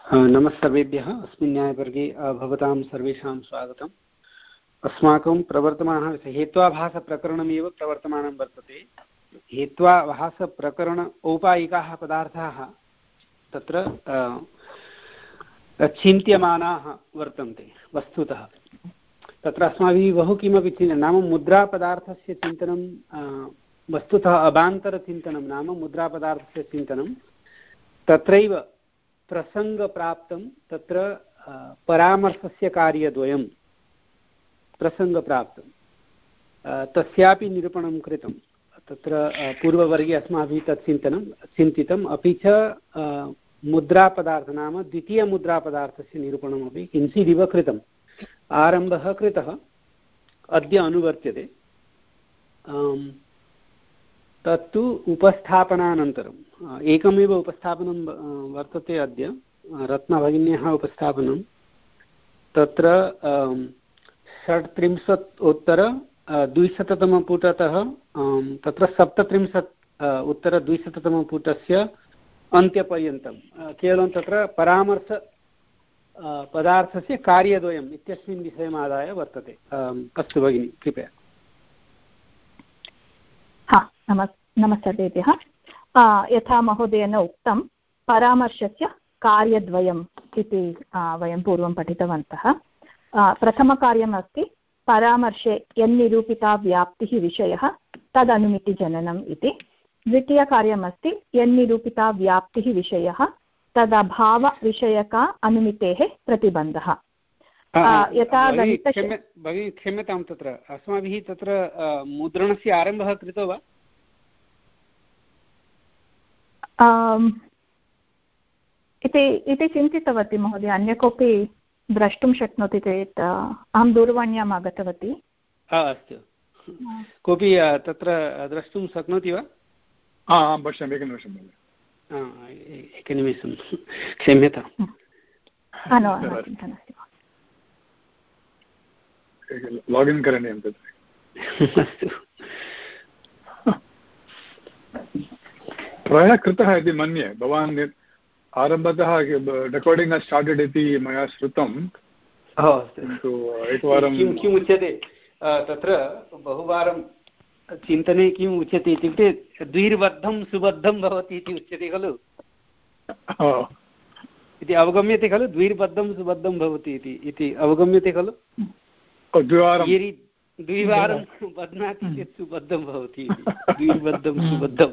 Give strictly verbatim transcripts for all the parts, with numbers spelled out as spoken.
नमस्सर्वेभ्यः। अस्मिन् न्यायवर्गे भवतां सर्वेषां स्वागतम्। अस्माकं प्रवर्तमानः हेत्वाभासप्रकरणमेव प्रवर्तमानं वर्तते। हेत्वाभासप्रकरण औपायिकाः पदार्थाः तत्र चिन्त्यमानाः वर्तन्ते। वस्तुतः तत्र अस्माभिः बहु किमपि चिन्तनं नाम मुद्रापदार्थस्य चिन्तनं, वस्तुतः अभान्तरचिन्तनं नाम मुद्रापदार्थस्य चिन्तनं तत्रैव प्रसङ्गप्राप्तं। तत्र परामर्शस्य कार्यद्वयं प्रसङ्गप्राप्तं, तस्यापि निरूपणं कृतं। तत्र पूर्ववर्गे अस्माभिः तत् चिन्तनं चिन्तितम्। अपि च मुद्रापदार्थ नाम द्वितीयमुद्रापदार्थस्य निरूपणमपि किञ्चिदिव कृतम्। आरम्भः कृतः, अद्य अनुवर्त्यते। तत्तु उपस्थापनानन्तरम् एकमेव उपस्थापनं वर्तते अद्य, रत्नभगिन्याः उपस्थापनं। तत्र षट्त्रिंशत् उत्तर द्विशततमपुटतः तत्र सप्तत्रिंशत् उत्तर द्विशततमपुटस्य अन्त्यपर्यन्तं केवलं तत्र परामर्श पदार्थस्य कार्यद्वयम् इत्यस्मिन् विषयमादाय वर्तते। अस्तु भगिनि, कृपया। हा, नमस् नमस्तेभ्यः। यथा महोदयेन उक्तं, परामर्शस्य कार्यद्वयम् इति वयं पूर्वं पठितवन्तः। प्रथमकार्यम् अस्ति परामर्शे यन्निरूपिता व्याप्तिः विषयः तदनुमितिजननम् इति। द्वितीयकार्यम् अस्ति यन्निरूपिता व्याप्तिः विषयः तदभावविषयका अनुमितेः प्रतिबन्धः। यथा भगिनी क्षम्यतां, तत्र अस्माभिः तत्र मुद्रणस्य आरम्भः कृतो वा? इति चिन्तितवती महोदय। अन्य कोऽपि द्रष्टुं शक्नोति चेत्, अहं दूरवाण्याम् आगतवती। अस्तु, कोऽपि तत्र द्रष्टुं शक्नोति वा? आं पश्यामि, एकनिमिषं महोदय, एकनिमिषं क्षम्यताम्। लागिन् करणीयं तत्र। अस्तु, प्रायः कृतः इति मन्ये। भवान् आरम्भतः रेकार्डिङ्ग् हास् स्टार्टेड् इति मया श्रुतं, किन्तु एकवारं किम् किम् उच्यते तत्र बहुवारं चिन्तने किम् उच्यते इत्युक्ते द्विर्बद्धं सुबद्धं भवति इति उच्यते खलु, इति अवगम्यते खलु। द्विर्बद्धं सुबद्धं भवति इति अवगम्यते खलु। द्विवारं द्विवारं बध्नाति चेत् सुबद्धं भवति, द्विर्बद्धं सुबद्धं।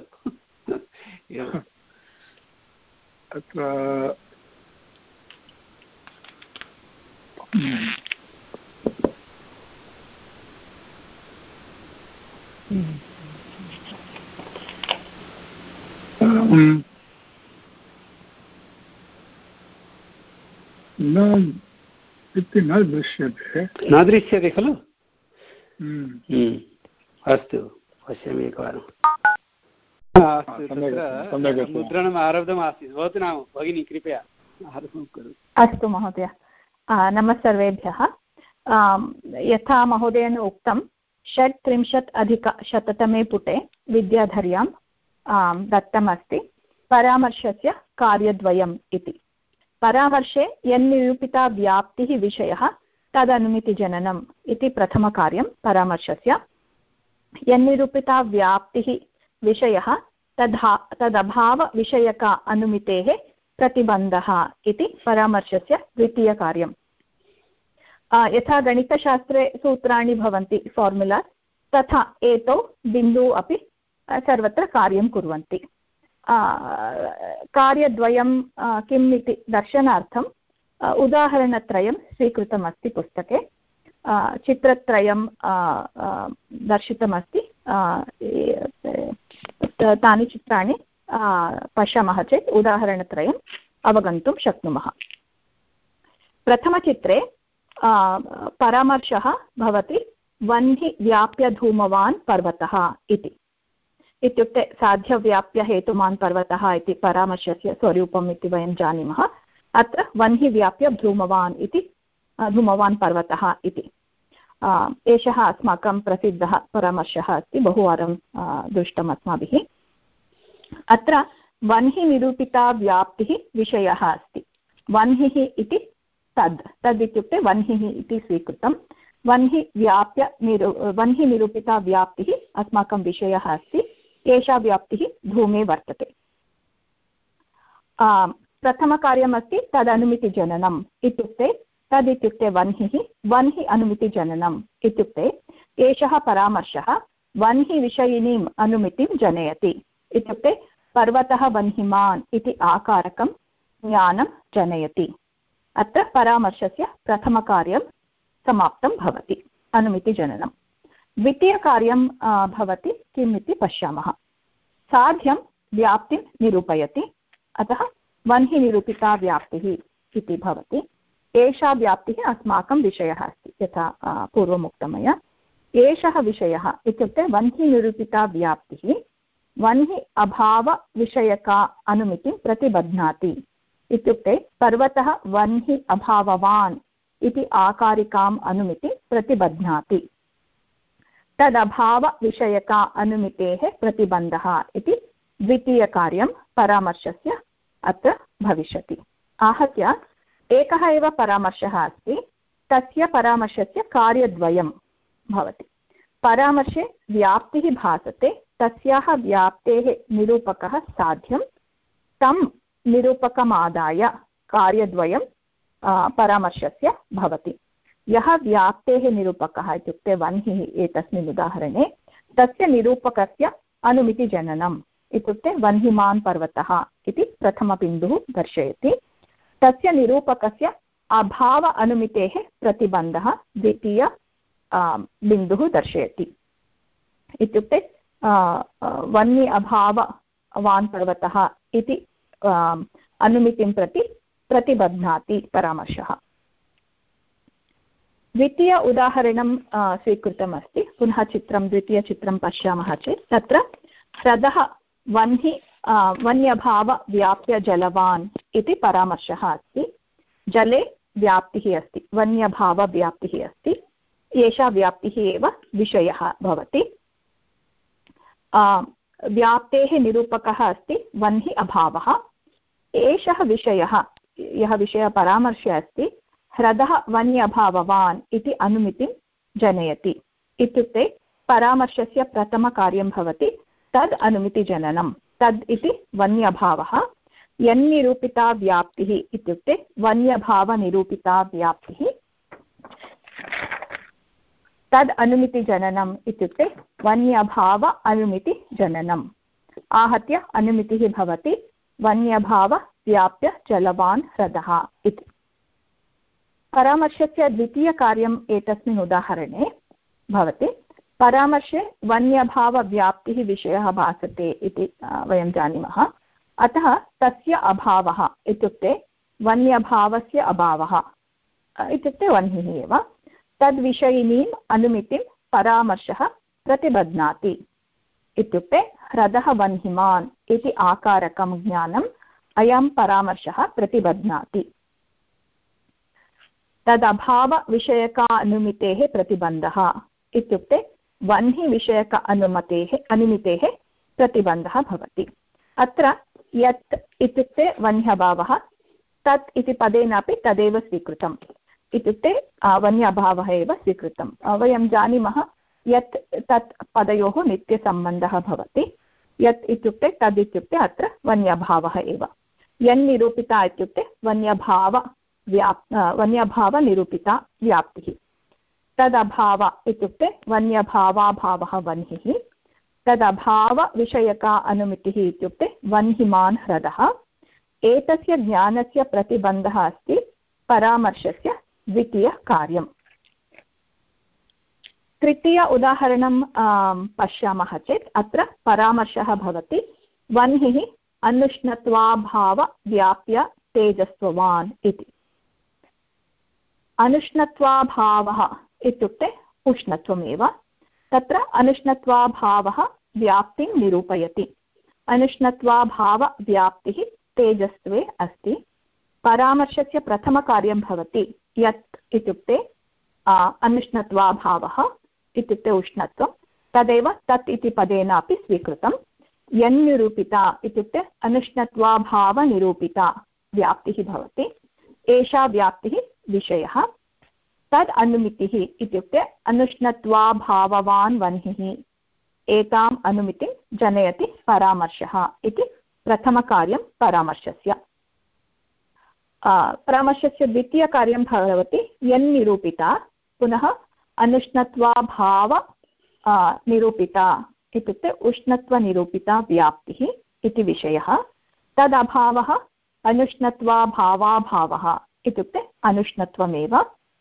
अत्र न इति न दृश्यते न दृश्यते खलु। अस्तु, पश्यामि एकवारं। मुद्रणम् आरब्धम् आसीत्। भवतु नाम भगिनी, कृपया आरम्भं करोतु। अस्तु महोदय, नमस्सर्वेभ्यः। यथा महोदयेन उक्तं, षट्त्रिंशत् अधिकशततमे पुटे विद्याधर्यां दत्तमस्ति परामर्शस्य कार्यद्वयम् इति। परामर्शे यन्निरूपिता व्याप्तिः विषयः तदनुमितिजननम् इति प्रथमकार्यं परामर्शस्य। यन्निरूपिता व्याप्तिः विषयः तद्हा तदभावविषयका अनुमितेः प्रतिबन्धः इति परामर्शस्य द्वितीयकार्यं। यथा गणितशास्त्रे सूत्राणि भवन्ति, फार्मुला, तथा एतौ बिन्दु अपि सर्वत्र कार्यं कुर्वन्ति। कार्यद्वयं किम् इति दर्शनार्थम् उदाहरणत्रयं स्वीकृतमस्ति पुस्तके। चित्रत्रयं दर्शितमस्ति। तानि चित्राणि पश्यामः चेत् उदाहरणत्रयम् अवगन्तुं शक्नुमः। प्रथमचित्रे परामर्शः भवति वह्नि व्याप्य धूमवान् पर्वतः इति। इत्युक्ते साध्यव्याप्य हेतुमान् पर्वतः इति परामर्शस्य स्वरूपम् इति वयं जानीमः। अत्र वह्नि व्याप्य धूमवान् इति धूमवान् पर्वतः इति। एषः अस्माकं प्रसिद्धः परामर्शः अस्ति, बहुवारं दृष्टम् अस्माभिः। अत्र वह्नि निरूपिता व्याप्तिः विषयः अस्ति। वह्निः इति तद् तद् इत्युक्ते वह्निः इति स्वीकृतं। वह्नि व्याप्य निरू वह्नि निरूपिता व्याप्तिः अस्माकं विषयः अस्ति। एषा व्याप्तिः धूमे वर्तते। प्रथमकार्यमस्ति तदनुमितिजननम् इत्युक्ते तद् इत्युक्ते वह्निः वह्नि अनुमितिजननम् इत्युक्ते एषः परामर्शः वह्नि विषयिनीम् अनुमितिं जनयति। इत्युक्ते पर्वतः वह्निमान् इति आकारकं ज्ञानं जनयति। अत्र परामर्शस्य प्रथमकार्यं समाप्तं भवति, अनुमितिजननं। द्वितीयकार्यं भवति किम् इति पश्यामः। साध्यं व्याप्तिं निरूपयति, अतः वह्नि निरूपिता व्याप्तिः इति भवति। एषा व्याप्तिः अस्माकं विषयः अस्ति, यथा पूर्वमुक्तं मया। एषः विषयः इत्युक्ते वह्नि निरूपिता व्याप्तिः वह्नि अभावविषयका अनुमितिं प्रतिबध्नाति। इत्युक्ते पर्वतः वह्नि अभाववान् इति आकारिकाम् अनुमितिं प्रतिबध्नाति। तदभावविषयका अनुमितेः प्रतिबन्धः इति द्वितीयकार्यं परामर्शस्य अत्र भविष्यति। आहत्य एकः एव परामर्शः अस्ति, तस्य परामर्शस्य कार्यद्वयं भवति। परामर्शे व्याप्तिः भासते, तस्याः व्याप्तेः निरूपकः साध्यं, तं निरूपकमादाय कार्यद्वयं परामर्शस्य भवति। यः व्याप्तेः निरूपकः इत्युक्ते वह्निः एतस्मिन् उदाहरणे, तस्य निरूपकस्य अनुमितिजननम् इत्युक्ते वह्निमान् पर्वतः इति प्रथमबिन्दुः दर्शयति। तस्य निरूपकस्य अभाव अनुमितेः प्रतिबन्धः द्वितीय बिन्दुः दर्शयति। इत्युक्ते वह्नि अभाववान् पर्वतः इति अनुमितिं प्रति प्रतिबध्नाति परामर्शः। द्वितीय उदाहरणं स्वीकृतमस्ति। पुनः चित्रं द्वितीयचित्रं पश्यामः चेत् तत्र ह्रदः वह्नि वन्यभावव्याप्य जलवान् इति परामर्शः अस्ति। जले व्याप्तिः अस्ति, वन्यभावव्याप्तिः अस्ति। एषा व्याप्तिः एव विषयः भवति। व्याप्तेः निरूपकः अस्ति वह्नि अभावः। एषः विषयः, यः विषयः परामर्शे अस्ति, ह्रदः वन्यभाववान् इति अनुमितिं जनयति। इत्युक्ते परामर्शस्य प्रथमकार्यं भवति तद् अनुमितिजननं। तद् इति वन्यभावः। यन्निरूपिता व्याप्तिः इत्युक्ते वन्यभावनिरूपिता व्याप्तिः। तद् अनुमितिजननम् इत्युक्ते वन्यभाव अनुमितिजननम्। आहत्य अनुमितिः भवति वन्यभावव्याप्य जलवान् ह्रदः इति। परामर्शस्य द्वितीयकार्यम् एतस्मिन् उदाहरणे भवति। परामर्शे वन्यभावव्याप्तिः विषयः भासते इति वयं जानीमः। अतः तस्य अभावः इत्युक्ते वन्यभावस्य अभावः इत्युक्ते वह्निः एव, तद्विषयिनीम् अनुमितिं परामर्शः प्रतिबध्नाति। इत्युक्ते ह्रदः वह्निमान् इति आकारकं ज्ञानम् अयं परामर्शः प्रतिबध्नाति। तदभावविषयका अनुमितेः प्रतिबन्धः इत्युक्ते वह्निविषयक अनुमतेः अनुमितेः प्रतिबन्धः भवति। अत्र यत् इत्युक्ते वह्न्यभावः, तत् इति पदेनापि तदेव स्वीकृतम्। इत्युक्ते वह्न्यभावः एव स्वीकृतं। वयं जानीमः यत् तत् पदयोः नित्यसम्बन्धः भवति। यत् इत्युक्ते तद् इत्युक्ते अत्र वन्यभावः एव। यन्निरूपिता इत्युक्ते वन्यभाव व्याप् वन्यभावनिरूपिता व्याप्तिः। तदभाव इत्युक्ते वन्यभावाभावः वह्निः। तदभावविषयका अनुमितिः इत्युक्ते वह्निमान् ह्रदः। एतस्य ज्ञानस्य प्रतिबन्धः अस्ति परामर्शस्य द्वितीयकार्यम्। तृतीय उदाहरणं पश्यामः चेत् अत्र परामर्शः भवति वह्निः अनुष्णत्वाभावव्याप्य तेजस्ववान् इति। अनुष्णत्वाभावः इत्युक्ते उष्णत्वमेव। तत्र अनुष्णत्वाभावः व्याप्तिं निरूपयति। अनुष्णत्वाभावव्याप्तिः तेजस्त्वे अस्ति। परामर्शस्य प्रथमकार्यं भवति यत् इत्युक्ते अनुष्णत्वाभावः इत्युक्ते उष्णत्वं, तदेव तत् इति पदेनापि स्वीकृतं। यन्निरूपिता इत्युक्ते अनुष्णत्वाभावनिरूपिता व्याप्तिः भवति। एषा व्याप्तिः विषयः। तद् अनुमितिः इत्युक्ते अनुष्णत्वाभाववान् वह्निः एताम् अनुमितिं जनयति परामर्शः इति प्रथमकार्यं परामर्शस्य। परामर्शस्य द्वितीयकार्यं भवति यन्निरूपिता, पुनः अनुष्णत्वाभाव निरूपिता इत्युक्ते उष्णत्वनिरूपिता व्याप्तिः इति विषयः। तदभावः अनुष्णत्वाभावाभावः इत्युक्ते अनुष्णत्वमेव।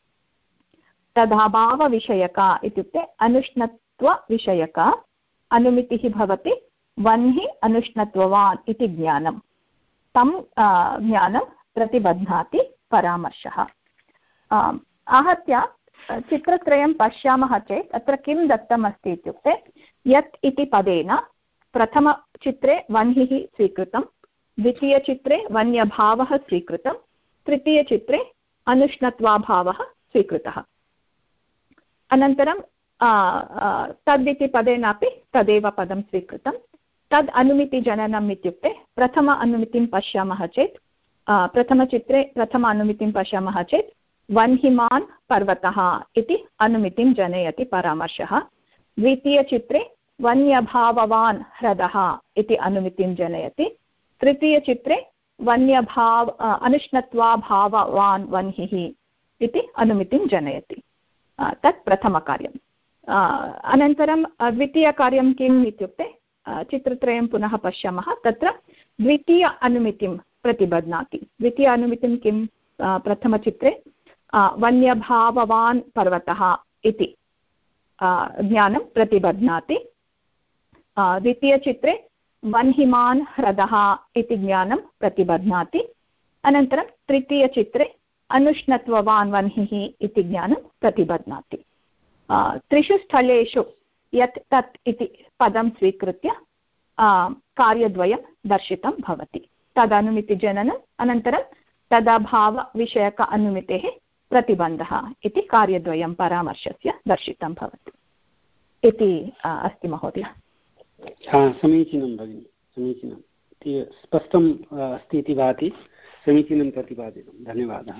तदभावविषयका इत्युक्ते अनुष्णत्वविषयका अनुमितिः भवति वह्नि अनुष्णत्ववान् इति ज्ञानं। तं ज्ञानं प्रतिबध्नाति परामर्शः। आहत्य चित्रत्रयं पश्यामः चेत् अत्र किं दत्तमस्ति इत्युक्ते यत् इति पदेन प्रथमचित्रे वह्निः स्वीकृतं, द्वितीयचित्रे वन्यभावः स्वीकृतं, तृतीयचित्रे अनुष्णत्वाभावः स्वीकृतः। अनन्तरं तद् पदेनापि तदेव पदं स्वीकृतं। तद् अनुमितिजननम् इत्युक्ते प्रथम अनुमितिं पश्यामः चेत् प्रथमचित्रे प्रथम अनुमितिं पश्यामः चेत् वह्निमान् पर्वतः इति अनुमितिं जनयति परामर्शः। द्वितीयचित्रे वन्यभाववान् ह्रदः इति अनुमितिं जनयति। तृतीयचित्रे वन्यभाव अनुष्णत्वाभाववान् वह्निः इति अनुमितिं जनयति। तत् प्रथमकार्यम्। अनन्तरं द्वितीयकार्यं किम् इत्युक्ते चित्रत्रयं पुनः पश्यामः, तत्र द्वितीय अनुमितिं प्रतिबध्नाति। द्वितीय अनुमितिं किं? प्रथमचित्रे वन्यभाववान् पर्वतः इति ज्ञानं प्रतिबध्नाति। द्वितीयचित्रे वह्निमान् ह्रदः इति ज्ञानं प्रतिबध्नाति। अनन्तरं तृतीयचित्रे अनुष्णत्ववान् वह्निः इति ज्ञानं प्रतिबध्नाति। त्रिषु स्थलेषु यत् तत् इति पदं स्वीकृत्य कार्यद्वयं दर्शितं भवति। तदनुमितिजननम् अनन्तरं तदभावविषयक अनुमितेः प्रतिबन्धः इति कार्यद्वयं परामर्शस्य दर्शितं भवति इति अस्ति महोदय। समीचीनं भगिनि, समीचीनं, स्पष्टम् अस्ति इति भाति। समीचीनं प्रतिपादितं, धन्यवादः।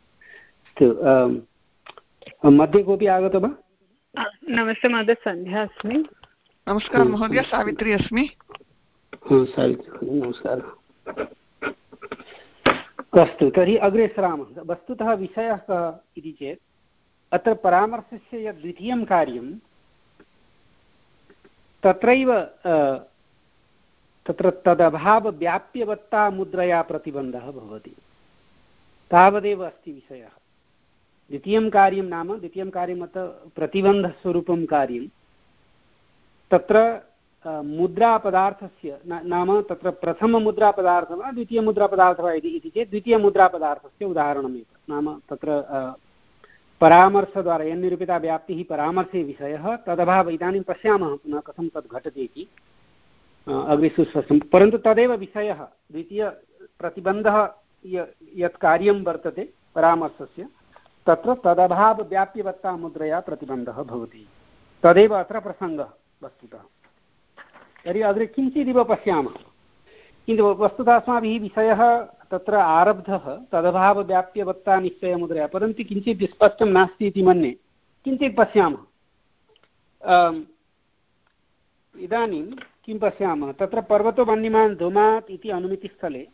अस्तु, मध्ये कोऽपि आगतो वा? नमस्ते महोदय, सन्ध्या अस्मि। नमस्कारः महोदय, सावित्री अस्मि। सावित्री, नमस्कारः। अस्तु, तर्हि अग्रे सरामः। वस्तुतः विषयः कः इति चेत् अत्र परामर्शस्य यद् द्वितीयं कार्यं तत्रैव तत्र तदभावव्याप्यवत्ता मुद्रया प्रतिबन्धः भवति, तावदेव अस्ति विषयः। द्वितीयं कार्यं नाम द्वितीयं कार्यम् अत्र प्रतिबन्धस्वरूपं कार्यं। तत्र मुद्रापदार्थस्य नाम तत्र प्रथममुद्रापदार्थः वा द्वितीयमुद्रापदार्थः वा इति चेत् द्वितीयमुद्रापदार्थस्य उदाहरणमेव। नाम तत्र परामर्शद्वारा यन्निरूपिता व्याप्तिः परामर्शे विषयः, तदभाव इदानीं पश्यामः पुनः कथं तद् घटति इति अग्रे सुस्पष्टं। परन्तु तदेव विषयः, द्वितीयप्रतिबन्धः यत् कार्यं वर्तते परामर्शस्य, तत्र तदभावव्याप्यवत्ता मुद्रया प्रतिबन्धः भवति। तदेव अत्र प्रसङ्गः वस्तुतः। तर्हि अग्रे किञ्चिदिव पश्यामः। किन्तु वस्तुतः अस्माभिः विषयः तत्र आरब्धः तदभावव्याप्यवत्ता निश्चयमुद्रया, परन्तु किञ्चित् स्पष्टं नास्ति इति मन्ये। किञ्चित् पश्यामः। इदानीं किं पश्यामः, तत्र पर्वतो वह्निमान् धूमात् इति अनुमितिस्थले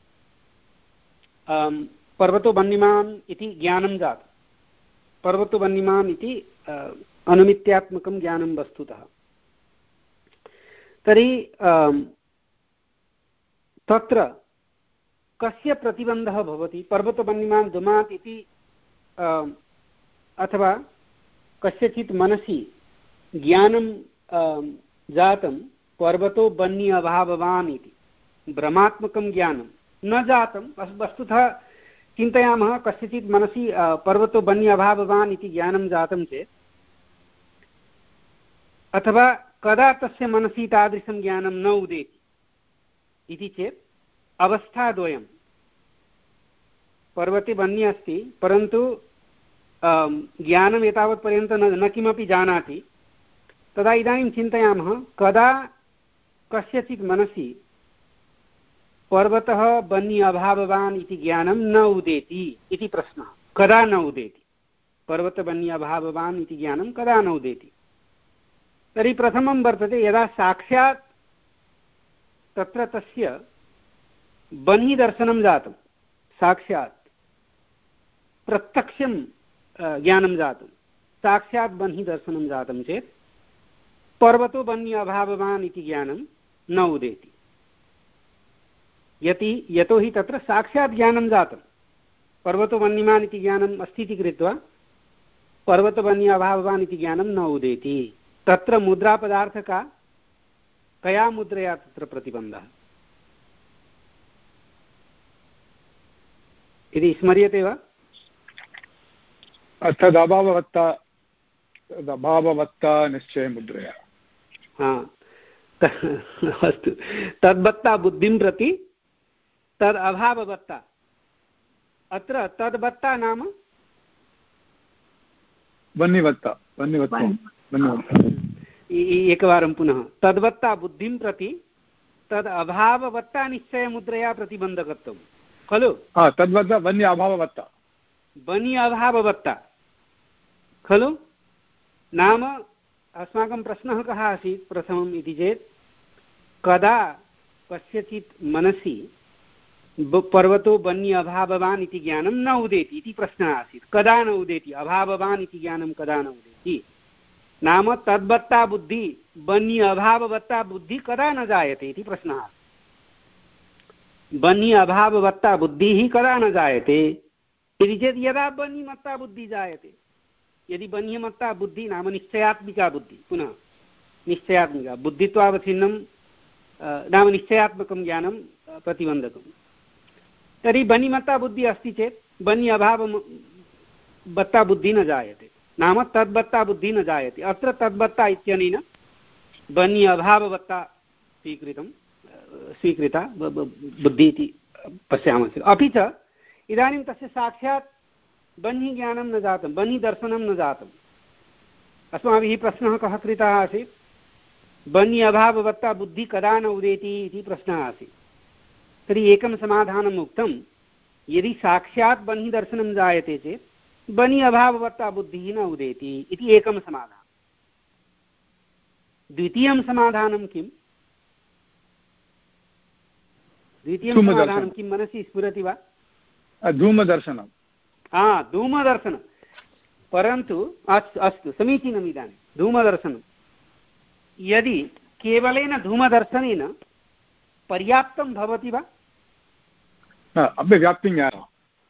पर्वतो वह्निमान् इति ज्ञानं जातं। पर्वतो वह्निमान् इति अनुमित्यात्मकं ज्ञानं वस्तुतः। तर्हि तत्र कस्य प्रतिबन्धः भवति? पर्वतो वह्निमान् धूमात् इति अथवा कस्यचित् मनसि ज्ञानं जातं पर्वतो वह्नि अभाववान् इति भ्रमात्मकं ज्ञानं न जातं। वस्तुतः चिन्तयामः, कस्यचित् मनसि पर्वतो वह्नि अभाववान् इति ज्ञानं जातं चेत्, अथवा कदा तस्य मनसि तादृशं ज्ञानं न उदेति इति चेत् अवस्थाद्वयं। पर्वते वह्नि अस्ति, परन्तु ज्ञानम् एतावत्पर्यन्तं न न किमपि जानाति। तदा इदानीं चिन्तयामः, कदा कस्यचित् मनसि पर्वतः बन्नि अभाववान् इति ज्ञानं न उदेति इति प्रश्नः। कदा न उदेति? पर्वतबन्नि अभाववान् इति ज्ञानं कदा न उदेति? तर्हि प्रथमं वर्तते यदा साक्षात् तत्र तस्य बन्हि दर्शनं जातं, साक्षात् प्रत्यक्षं ज्ञानं जातं, साक्षात् बन्हि दर्शनं जातं चेत् पर्वतो बन्नि अभाववान् इति ज्ञानं न उदेति। यति यतोहि तत्र साक्षात् ज्ञानं जातं, पर्वतो बन्निमान् इति ज्ञानम् अस्ति इति कृत्वा पर्वतो बन्नि अभाववान् इति ज्ञानं न उदेति। तत्र मुद्रापदार्थ का कया मुद्रया तत्र प्रतिबन्धः इति स्मर्यते वा? तदभाववत्ता तदभाववत्ता निश्चयमुद्रया। हा, अस्तु। तद्वत्ता बुद्धिं प्रति तद् अभाववत्ता। अत्र तद्वत्ता नाम वह्निवत्ता। वह्निवत्ता एकवारं पुनः। तद्वत्ता बुद्धिं प्रति तद् अभाववत्ता निश्चयमुद्रया प्रतिबन्धकत्वं खलु? हा, तद्वत्ता वन्य अभाववत्ता। वन्य अभाववत्ता खलु? नाम अस्माकं प्रश्नः कः आसीत् प्रथमम् इति चेत् कदा कस्यचित् मनसि पर्वतो बन्य अभाववान् इति ज्ञानं न उदेति इति प्रश्नः आसीत्। कदा न उदेति? अभाववान् इति ज्ञानं कदा न उदेति? नाम तद्वत्ता बुद्धि बन्य अभाववत्ता बुद्धि कदा न जायते इति प्रश्नः। बन्य अभाववत्ता बुद्धिः कदा न जायते इति चेत् यदा बन्यमत्ता बुद्धि जायते। यदि बन्यमत्ता बुद्धि नाम निश्चयात्मिका बुद्धि, पुनः निश्चयात्मिका बुद्धित्वावच्छिन्नं नाम निश्चयात्मकं ज्ञानं प्रतिबन्धकं, तर्हि बन्यमत्ता बुद्धि अस्ति चेत् बन्य अभाववत्ता बुद्धि न जायते, नाम तद्वत्ता बुद्धि न जायते। अत्र तद्वत्ता इत्यनेन बन्य अभाववत्ता स्वीकृतं स्वीकृता बुद्धिः इति पश्यामः। अपि च इदानीं तस्य साक्षात् बन्हि ज्ञानं न जातं, बन्हि दर्शनं न जातम्। अस्माभिः प्रश्नः कः कृतः आसीत्? बन्हि अभाववत्ता बुद्धि कदा न उदेति इति प्रश्नः आसीत्। तर्हि एकं समाधानम् उक्तं, यदि साक्षात् बन्हि दर्शनं जायते चेत् बन्हि अभाववत्ता बुद्धिः न उदेति इति एकं समाधानं। द्वितीयं समाधानं किम्? द्वितीयं समाधानं किं मनसि स्फुरति वा? धूमदर्शनं। हा, धूमदर्शनं। परन्तु अस्तु अस्तु समीचीनम्। इदानीं धूमदर्शनं यदि केवलेन धूमदर्शनेन पर्याप्तं भवति वा? व्याप्तिज्ञानं,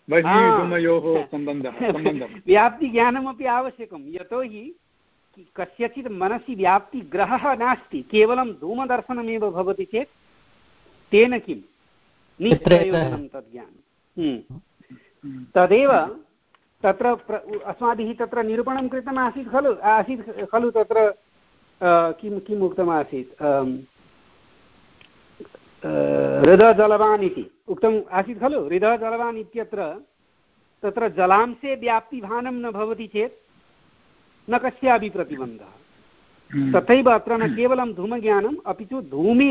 व्याप्तिज्ञानमपि आवश्यकं। यतोहि कस्यचित् मनसि व्याप्तिग्रहः नास्ति, केवलं धूमदर्शनमेव भवति चेत् तेन किं निष्प्रयोजनं तद् ज्ञानं। तदेव तत्र अस्माभिः तत्र निरूपणं कृतम् आसीत् खलु आसीत् खलु तत्र किं किम् उक्तमासीत्? हृदजलवान् इति उक्तम् आसीत् खलु। हृदजलवान् इत्यत्र तत्र जलांशे व्याप्तिभानं न भवति चेत् न कस्यापि प्रतिबन्धः। तथैव अत्र न केवलं धूमज्ञानम् अपि तु धूमे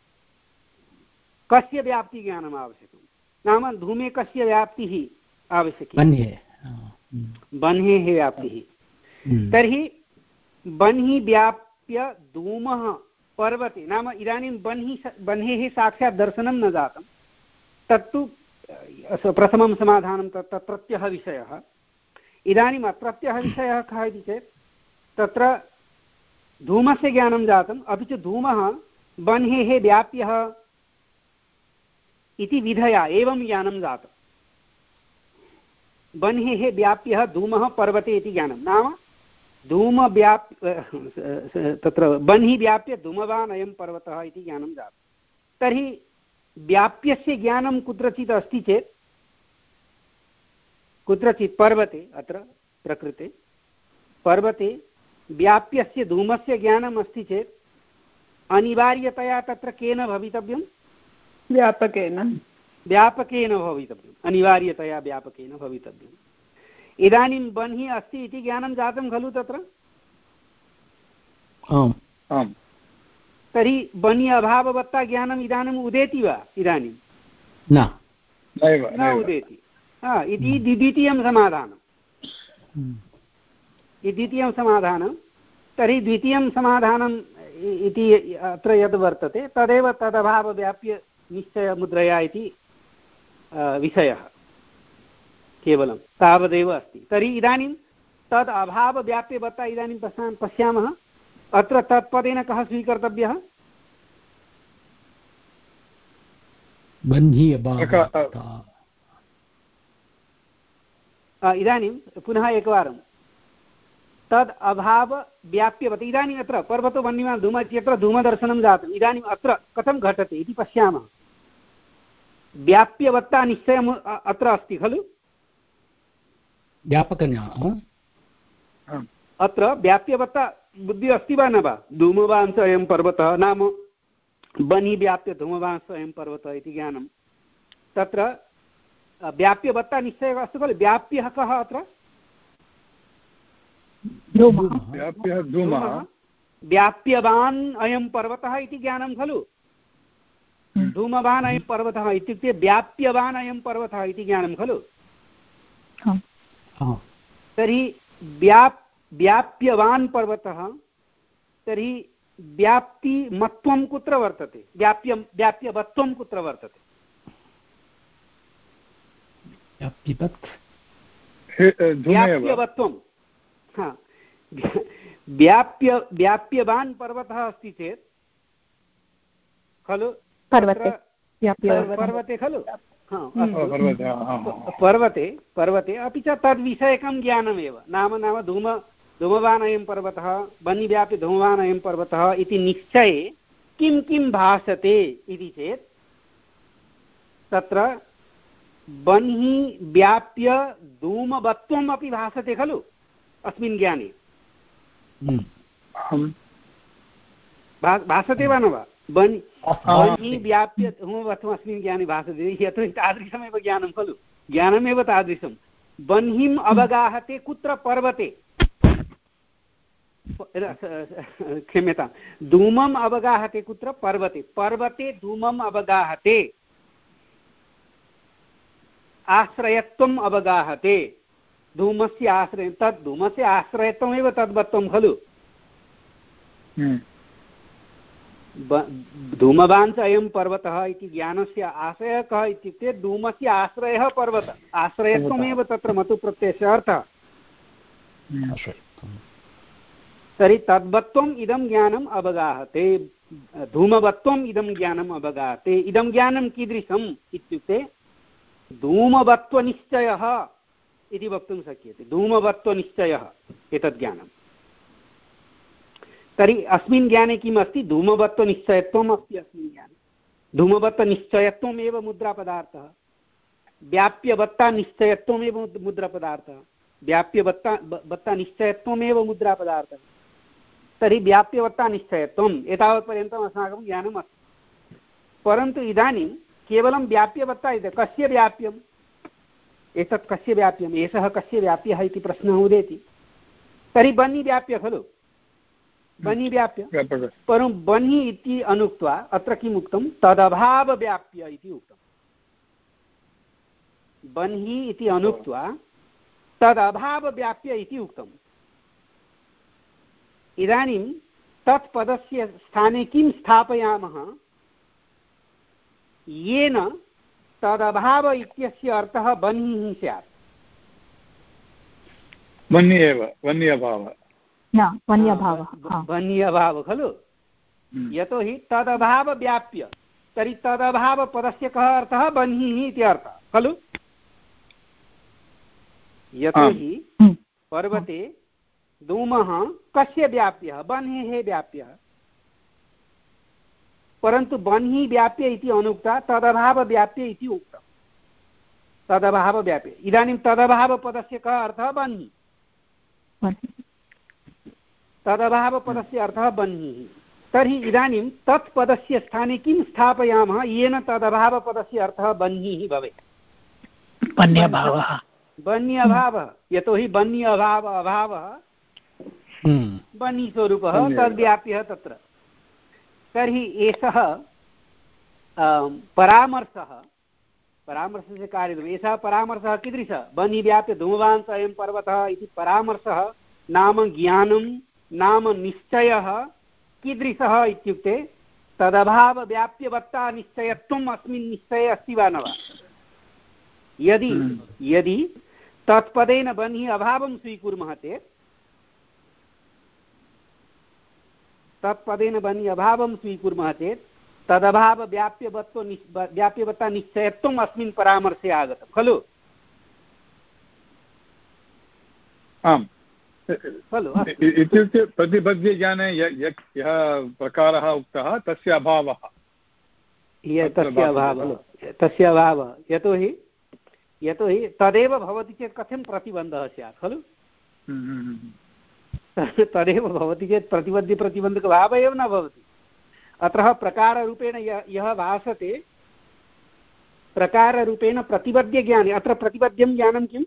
कस्य व्याप्तिज्ञानम् आवश्यकं, नाम धूमे कस्य व्याप्तिः आवश्यकी? बन्हेः व्याप्तिः। तर्हि बन्हि व्याप्य धूमः पर्वते, नाम इदानीं बन्हि बन्हेः साक्षात् दर्शनं न जातं, तत्तु प्रथमं समाधानं तत् तत्रत्यः विषयः। इदानीम् अत्रत्यः विषयः कः इति चेत् तत्र धूमस्य ज्ञानं जातम्, अपि च धूमः बन्हेः व्याप्यः इति विधया एवं ज्ञानं जातं। बन्हेः व्याप्यः धूमः पर्वते इति ज्ञानं, नाम धूमव्याप्य तत्र बन्हि व्याप्य धूमवान् अयं पर्वतः इति ज्ञानं जातं। तर्हि व्याप्यस्य ज्ञानं कुत्रचित् अस्ति चेत्, कुत्रचित् पर्वते, अत्र प्रकृते पर्वते व्याप्यस्य धूमस्य ज्ञानम् अस्ति चेत् अनिवार्यतया तत्र केन भवितव्यं? व्यापकेन व्यापकेन भवितव्यम्, अनिवार्यतया व्यापकेन भवितव्यम्। इदानीं बन्हि अस्ति इति ज्ञानं जातं खलु तत्र? आम् आम्। तर्हि बन्हि अभाववत्ता ज्ञानम् इदानीम् उदेति वा? इदानीं न उदेति इति द्वितीयं समाधानम् इति द्वितीयं समाधानं। तर्हि द्वितीयं समाधानम् इति अत्र यद् वर्तते तदेव तदभावव्याप्यनिश्चयमुद्रया इति विषयः, केवलं तावदेव अस्ति। तर्हि इदानीं तद् अभावव्याप्यवत्ता इदानीं पश्या पश्यामः अत्र तत्पदेन कः स्वीकर्तव्यः? इदानीं पुनः एकवारं तद् अभावव्याप्यवत्। इदानीम् अत्र पर्वतो वह्निमान् धूम इत्यत्र धूमदर्शनं जातम्। इदानीम् अत्र कथं घटते इति पश्यामः। व्याप्यवत्ता निश्चयम् अत्र अस्ति खलु, व्यापकज्ञानम् अत्र व्याप्यवत्ता बुद्धिः अस्ति वा न वा? धूमवान् स अयं पर्वतः नाम बनि व्याप्य धूमवान् स अयं पर्वतः इति ज्ञानं। तत्र व्याप्यवत्ता निश्चयः अस्ति खलु। व्याप्यः कः अत्र? व्याप्यवान् अयं पर्वतः इति ज्ञानं खलु। धूमवान् अयं पर्वतः इत्युक्ते व्याप्यवान् अयं पर्वतः इति ज्ञानं खलु। तर्हि व्याप् व्याप्यवान् पर्वतः, तर्हि व्याप्तिमत्वं कुत्र वर्तते? व्याप्यं व्याप्यवत्वं कुत्र वर्तते? व्याप्यवत्वं हा व्याप्य व्याप्यवान् पर्वतः अस्ति चेत् खलु पर्वते पर्वते खलु पर्वते पर्वते अपि च तद्विषयकं ज्ञानमेव। नाम नाम धूम धूमवान् अयं पर्वतः बन्निव्याप्य धूमवान् अयं पर्वतः इति निश्चये किं किं भासते इति चेत् तत्र बन्हि व्याप्य धूमवत्वम् अपि भासते खलु अस्मिन् ज्ञाने। भासते वा न वा? बन् बन्हि व्याप्य धूमवत्वम् अस्मिन् ज्ञाने भासते। यतो हि तादृशमेव ज्ञानं खलु, ज्ञानमेव तादृशं। बह्निम् अवगाहते कुत्र? पर्वते। क्षम्यतां, धूमम् अवगाहते कुत्र? पर्वते। पर्वते धूमम् अवगाहते, आश्रयत्वम् अवगाहते। धूमस्य आश्रय तद् धूमस्य आश्रयत्वमेव तद्वत्वं खलु। धूमवान् च अयं पर्वतः इति ज्ञानस्य आश्रयः कः इत्युक्ते धूमस्य आश्रयः पर्वतः। आश्रयत्वमेव तत्र मतुप्रत्ययस्य अर्थः। तर्हि तद्वत्वम् इदं ज्ञानम् अवगाहते, धूमवत्वम् इदं ज्ञानम् अवगाहते। इदं ज्ञानं कीदृशम् इत्युक्ते धूमवत्वनिश्चयः इति वक्तुं शक्यते। धूमवत्वनिश्चयः एतद् ज्ञानं। तर्हि अस्मिन् ज्ञाने किम् अस्ति? धूमवत्वनिश्चयत्वम् अस्ति अस्मिन् ज्ञाने। धूमवत्वनिश्चयत्वमेव मुद्रापदार्थः। व्याप्यवत्तानिश्चयत्वमेव मुद्रापदार्थः। व्याप्यवत्ता वत्तानिश्चयत्वमेव मुद्रापदार्थः। तर्हि व्याप्यवत्तानिश्चयत्वम् एतावत्पर्यन्तम् अस्माकं ज्ञानम् अस्ति। परन्तु इदानीं केवलं व्याप्यवत्ता इति कस्य व्याप्यम्? एतत् कस्य व्याप्यम्? एषः कस्य व्याप्यः इति प्रश्नः उदेति। तर्हि बन्नि व्याप्य खलु, बन्नि व्याप्य। परं बन्नि इति अनुक्त्वा अत्र किम् उक्तं? तदभावव्याप्य इति उक्तं। बन्हि इति अनुक्त्वा तदभावव्याप्य इति उक्तम्। इदानीं तत्पदस्य स्थाने किं स्थापयामः येन तदभाव इत्यस्य अर्थः बन्हिः स्यात्? बन्नि एव, बन्नि अभावः न बन्नि अभावः, बन्नि अभावः खलु। यतोहि तदभावव्याप्य, तर्हि तदभावपदस्य कः अर्थः? बन्हिः इति अर्थः खलु। यतोहि पर्वते धूमः कस्य व्याप्यः? बन्हेः व्याप्यः। परन्तु बन्हि व्याप्य इति अनुक्ता तदभावव्याप्य इति उक्तं। तदभावव्याप्य। इदानीं तदभावपदस्य कः अर्थः? बन्हि। तदभावपदस्य अर्थः बन्हिः। तर्हि इदानीं तत्पदस्य स्थाने किं स्थापयामः येन तदभावपदस्य अर्थः बन्हिः भवेत्? बन्यभावः। बन्यभावः। यतोहि बन्य अभाव अभावः बन्निस्वरूपः तद्व्याप्यः तत्र। तर्हि एषः परामर्शः परामर्शस्य कार्यम् एषः परामर्शः कीदृशः बन्हि व्याप्य धूमवान् स अयं पर्वतः इति परामर्शः नाम ज्ञानं नाम निश्चयः कीदृशः इत्युक्ते तदभावव्याप्यवत्ता निश्चयत्वम् अस्मिन् निश्चये अस्ति वा न वा। यदि यदि तत्पदेन बन्हि अभावं स्वीकुर्मः चेत् तत्पदेन बन्हि अभावं स्वीकुर्मः चेत् तदभावव्याप्यवत्व व्याप्यवत्ता निश्चयत्वम् अस्मिन् परामर्शे आगतं खलु। आम् खलु इत्युक्ते प्रतिपद्यज्ञाने यः प्रकारः उक्तः तस्य अभावः तस्य अभावः तस्य अभावः यतोहि यतोहि तदेव भवति चेत् कथं प्रतिबन्धः स्यात् खलु। तदेव भवति चेत् प्रतिबद्धि प्रतिबन्धकभावः एव न भवति। अत्र प्रकाररूपेण यः भासते प्रकाररूपेण प्रतिबद्धज्ञाने अत्र प्रतिबद्धं ज्ञानं किम्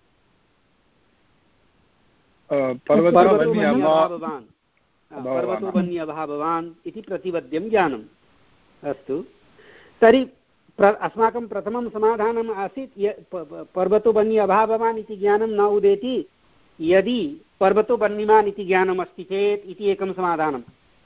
पर्वतोपन्यभाववान् पर्वतोपन्यभाववान् इति प्रतिबद्धं ज्ञानम्। अस्तु तर्हि प्र अस्माकं प्रथमं समाधानम् आसीत् पर्वतोपन्य अभाववान् इति ज्ञानं न उदेति यदि पर्वतोपन्यमान् इति ज्ञानम् अस्ति चेत् इति एकं समाधानं।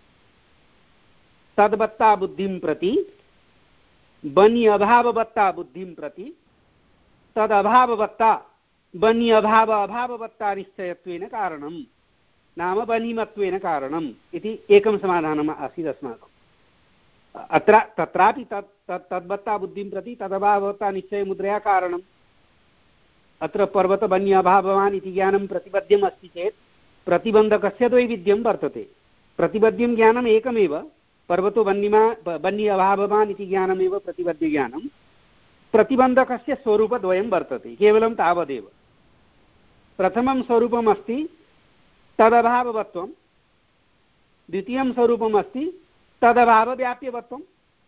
तद्वत्ता बुद्धिं प्रति बन्य अभाववत्ता बुद्धिं प्रति तदभाववत्ता बन्य अभाव अभाववत्ता निश्चयत्वेन कारणं नाम बन्हिमत्वेन कारणम् इति एकं समाधानम् आसीत् अस्माकम्। अत्र तत्रापि तत् तत् तद्वत्ता बुद्धिं प्रति तदभाववत्ता निश्चयमुद्रया कारणम्। अत्र पर्वतबन्य अभाववान् इति ज्ञानं प्रतिबद्धम् अस्ति चेत् प्रतिबन्धकस्य द्वैविध्यं वर्तते। प्रतिबद्धं ज्ञानम् एकमेव पर्वतो बन्निमा बन्य अभाववान् इति ज्ञानमेव प्रतिबद्धज्ञानं। प्रतिबन्धकस्य स्वरूपद्वयं वर्तते केवलं तावदेव। प्रथमं स्वरूपम् अस्ति तदभाववत्वं द्वितीयं स्वरूपम् अस्ति तदभावव्याप्यवत्वं।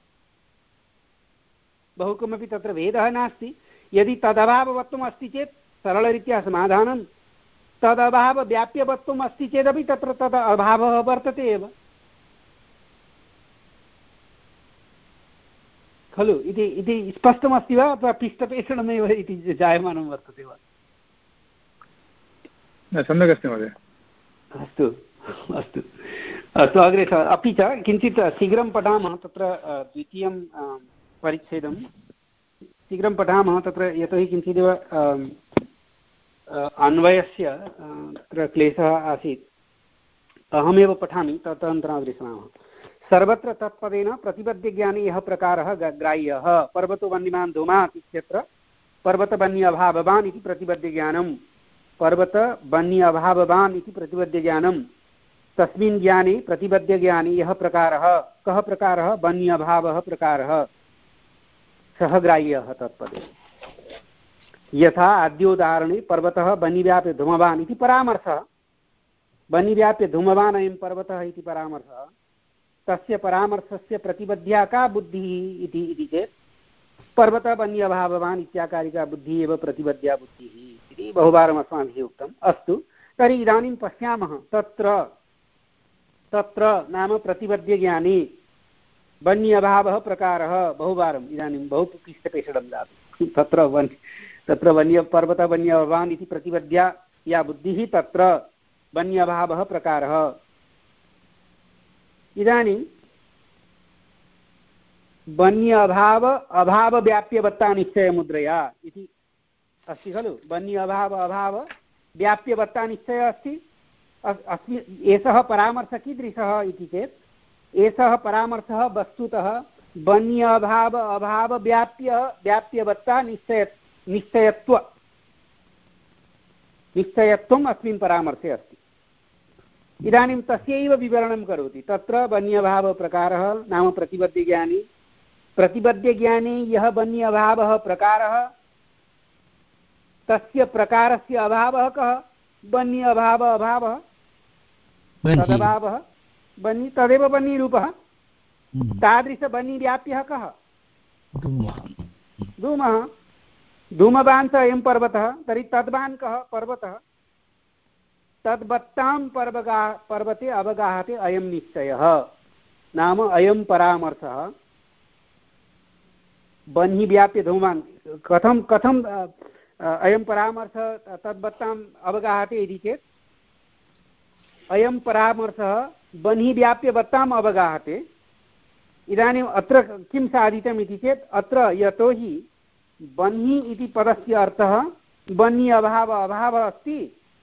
बहु किमपि तत्र भेदः नास्ति। यदि तदभाववत्वम् अस्ति चेत् सरलरीत्या समाधानं तदभावव्याप्यवत्वम् अस्ति चेदपि तत्र तद अभावः वर्तते एव खलु। इति इति स्पष्टमस्ति वा अथवा पृष्ठपेषणमेव इति जायमानं वर्तते वा। सम्यक् अस्ति महोदय। अस्तु अस्तु अस्तु अग्रे अपि च किञ्चित् शीघ्रं पठामः तत्र द्वितीयं परिच्छेदं शीघ्रं पठामः तत्र यतोहि किञ्चिदेव अन्वयस्य तत्र क्लेशः आसीत्। अहमेव पठामि तदनन्तरम् अग्रे शृणामः। सर्वत्र तत्पदेन प्रतिबद्धज्ञाने यः प्रकारः ग्राह्यः पर्वतो वह्निमान् धूमात् इत्यत्र पर्वतबन्य अभाववान् इति प्रतिबद्धज्ञानं पर्वतबन्य अभाववान् इति प्रतिबद्धज्ञानं तस्मिन् ज्ञाने प्रतिबद्धज्ञाने यः प्रकारः कः प्रकारः बन्य अभावः प्रकारः सः ग्राह्यः तत्पदे। यथा आद्योदाहरणे पर्वतः बन्निव्याप्य धूमवान् इति परामर्शः बन्निव्याप्य धूमवान् अयं पर्वतः इति परामर्शः तस्य परामर्शस्य प्रतिबद्ध्या का बुद्धिः इति इति चेत् पर्वतबन्यभाववान् इत्याकारिका बुद्धिः एव प्रतिबद्ध्या बुद्धिः इति बहुवारम् अस्माभिः उक्तम्। अस्तु तर्हि इदानीं पश्यामः तत्र तत्र नाम प्रतिबद्धज्ञाने बन्यभावः प्रकारः बहुवारम् इदानीं बहु क्लिष्टपेषणं जातं। तत्र वन् तत्र वन्य पर्वतबन्यभावान् इति प्रतिबद्ध्या या बुद्धिः तत्र बन्यभावः प्रकारः। इदानीं बन्य अभाव अभावव्याप्यवत्ता निश्चयमुद्रया इति अस्ति खलु। बन्य अभाव अभाव व्याप्यवत्ता निश्चयः अस्ति। अस्मि एषः परामर्शः कीदृशः इति चेत् एषः परामर्शः वस्तुतः बन्य अभाव अभाव व्याप्य व्याप्यवत्ता निश्चय निश्चयत्व निश्चयत्वम् अस्मिन् परामर्शे अस्ति। इदानीं तस्यैव विवरणं करोति। तत्र बन्यभावप्रकारः नाम प्रतिबद्धज्ञानी प्रतिबद्धज्ञानी यः बन्यभावः प्रकारः तस्य प्रकारस्य अभावः कः बन्य अभाव अभावः तदभावः बन्नी तदेव बन्नीरूपः। तादृशबन्नीव्याप्यः कः धूमः। धूमवान् स अयं पर्वतः तर्हि तद्वान् कः पर्वतः। तद्वत्तां पर्वगा पर्वते अवगाहते अयं निश्चयः नाम अयं परामर्शः बन्हि व्याप्य धूमान् कथं कथम् अयं परामर्शः तद्वत्ताम् अवगाहते इति चेत् अयं परामर्शः बन्हि व्याप्य वत्ताम् अवगाहते। इदानीम् अत्र किं साधितम् इति चेत् अत्र यतोहि बन्हि इति पदस्य अर्थः बन्हि अभाव अभावः अस्ति,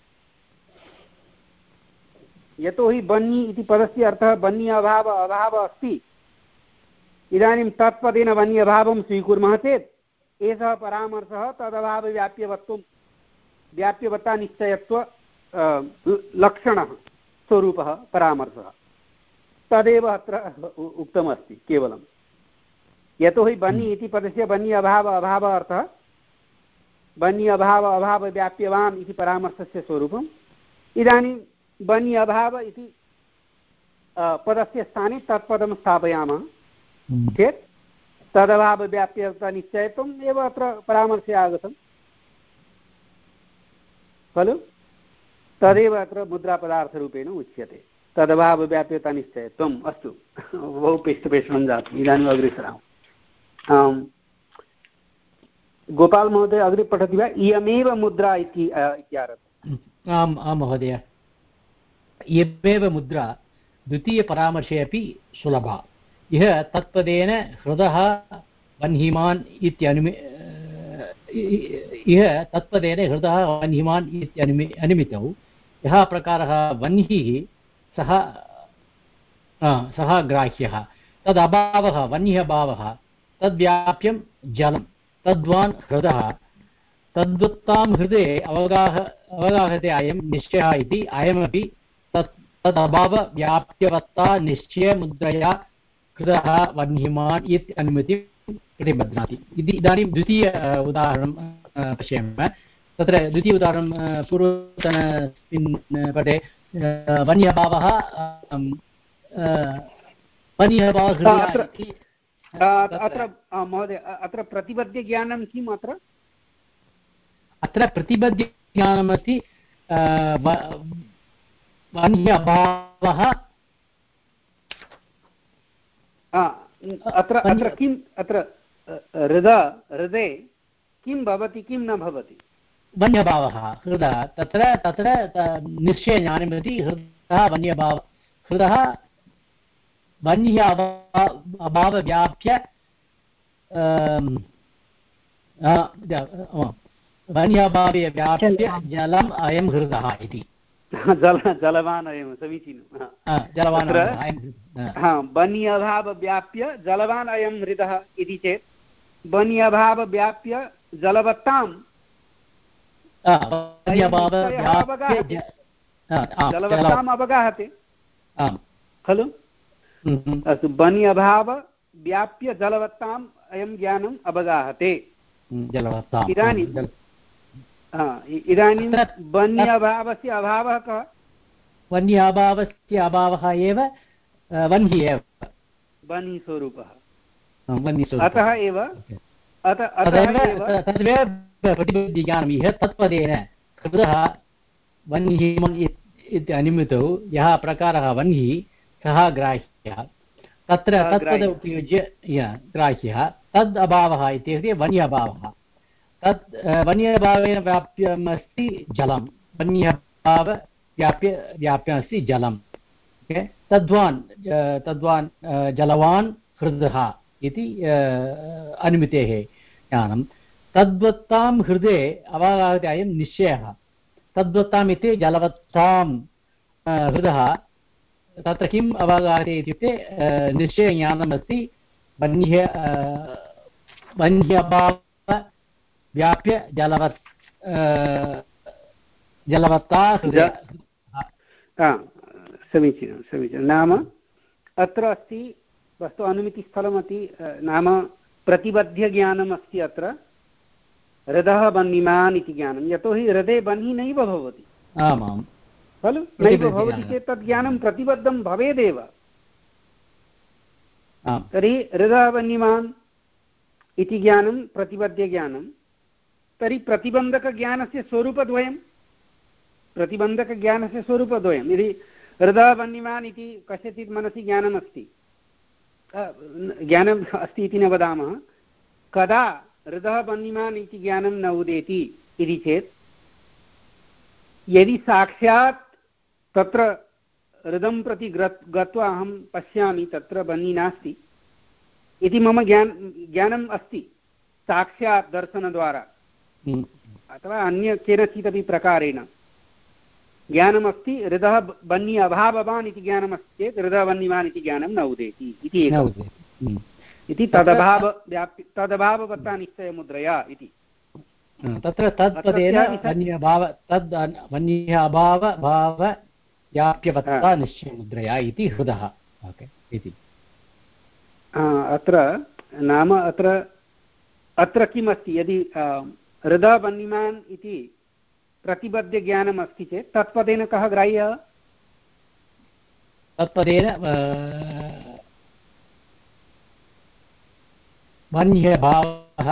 यतोहि बन्हि इति पदस्य अर्थः बन्हि अभाव अभावः अस्ति, इदानीं तत्पदेन बन्हि अभावं स्वीकुर्मः चेत् एषः परामर्शः तदभावव्याप्यवत्वं व्याप्यवत्तानिश्चयत्व लक्षणः स्वरूपः परामर्शः तदेव अत्र उक्तमस्ति केवलं। यतोहि बन्हि इति पदस्य बन्हि अभाव अभावः अर्थः बन्हि अभाव अभावव्याप्यवान् इति परामर्शस्य स्वरूपम्। इदानीं बन्हि अभाव इति पदस्य स्थाने तत्पदं स्थापयामः चेत् तदभावव्याप्यवत्तानिश्चयत्वम् एव अत्र परामर्शे आगतं खलु। तदेव अत्र मुद्रापदार्थरूपेण उच्यते तदभावव्याप्यतानिश्चयत्वम्। अस्तु, बहु पेष्टपेषणं जातम्। इदानीम् अग्रे सरामः। गोपाल महोदय अग्रे पठति वा? इयमेव मुद्रा इति इत्यारभ्य। आम् आं महोदय, इयमेव मुद्रा द्वितीयपरामर्शे अपि सुलभा। इह तत्पदेन हृदः वह्निमान् इत्यनुमि इह तत्पदेन हृदः वह्निमान् इत्यनुमि अनुमितौ यः प्रकारः वह्निः सः सः ग्राह्यः। तदभावः वह्निः अभावः तद्व्याप्यं जलं तद्वान् हृदः तद्वत्तां हृदे अवगाह अवगाहते अयं निश्चयः इति अयमपि तत् तदभावव्याप्यवत्ता निश्चयमुद्रया हृदः वह्निमान् इति अनुमतिं प्रतिबध्नाति। इति इदानीं द्वितीय उदाहरणं पश्यामः। तत्र द्वितीय उदाहरणं पूर्वतनस्मिन् पटे वह्न्यभावः वह्न्यभावः अत्र महोदय अत्र प्रतिबद्धज्ञानं किम्? अत्र अत्र प्रतिबद्धज्ञानमस्ति वह्न्यभावः। अत्र अत्र किम् अत्र हृदय हृदये किं भवति किं न भवति? वह्न्यभावः हृदः तत्र तत्र निश्चयज्ञानमिति हृदः वह्न्यभाव हृदः वह्न्य अभावव्याप्य वह्न्यभावे व्याप्य जलम् अयं हृदः इति। जल जलवान् अयं समीचीनं। जलवान् वह्न्यभावव्याप्य जलवान् अयं हृदः इति चेत् वह्न्यभावव्याप्य जलवत्तां जलवत्ताम् अवगाहते खलु। अस्तु, वह्न्यभाव व्याप्य जलवत्ताम् अयं ज्ञानम् अवगाहते। इदानीं इदानीं वह्न्यभावस्य अभावः कः? वह्न्यभावस्य अभावः एव वह्नि एव वह्निस्वरूपः। अतः एव तदेव प्रतिबद्धज्ञानम्। इह तत्पदेन हृदः वह्निमन् इति अनुमितौ यः प्रकारः वह्निः सः ग्राह्यः। तत्र तत्पद उपयुज्य ग्राह्यः तद् अभावः इत्युक्ते वह्न्यभावः। तत् वह्न्यभावेन व्याप्यमस्ति जलं वह्न्यभाव व्याप्य व्याप्यमस्ति जलं। तद्वान् तद्वान् जलवान् हृदः इति अनुमितेः ज्ञानं। तद्वत्तां हृदे अवगाहते अयं निश्चयः। तद्वत्ताम् इति जलवत्तां हृदः तत्र किम् अवगाहते इत्युक्ते निश्चयज्ञानमस्ति वह्न्य वह्न्यभाव व्याप्य जलवत् जलवत्ता हृदय। समीचीनं समीचीनं। नाम अत्र अस्ति वस्तु अनुमितिस्थलमस्ति, नाम प्रतिबद्धज्ञानम् अस्ति। अत्र हृदः वह्निमान् इति ज्ञानं, यतोहि हृदये वह्निः नैव भवति आमां खलु। नैव भवति चेत् तद् ज्ञानं प्रतिबद्धं भवेदेव। तर्हि हृदः वह्निमान् इति ज्ञानं प्रतिबद्धज्ञानं। तर्हि प्रतिबन्धकज्ञानस्य स्वरूपद्वयं प्रतिबन्धकज्ञानस्य स्वरूपद्वयं। यदि हृदः वह्निमान् इति कस्यचित् मनसि ज्ञानमस्ति, ज्ञानम् अस्ति इति न वदामः, कदा हृदः बन्निमान् इति ज्ञानं न उदेति इति चेत् यदि साक्षात् तत्र हृदं प्रति गत्वा अहं पश्यामि तत्र बन्नी नास्ति इति मम ज्ञान ज्ञानम् अस्ति साक्षात् दर्शनद्वारा अथवा अन्य केनचिदपि प्रकारेण ज्ञानमस्ति हृदः बन्नी अभाववान् इति ज्ञानमस्ति चेत् हृदः बन्निमान् इति ज्ञानं न उदेति इति इति तदभाव व्याप्य तदभाववत्ता निश्चयमुद्रया इति तत्र तत्पदेन वन्यभाव तद् वन्यः अभाव भाव व्याप्यवत्ता निश्चयमुद्रया इति हृदः ओके इति अत्र नाम अत्र अत्र किमस्ति यदि हृदः बन्निमान् इति प्रतिबद्धज्ञानम् अस्ति चेत् तत्पदेन कः ग्राह्यः तत्पदेन वन्यभावः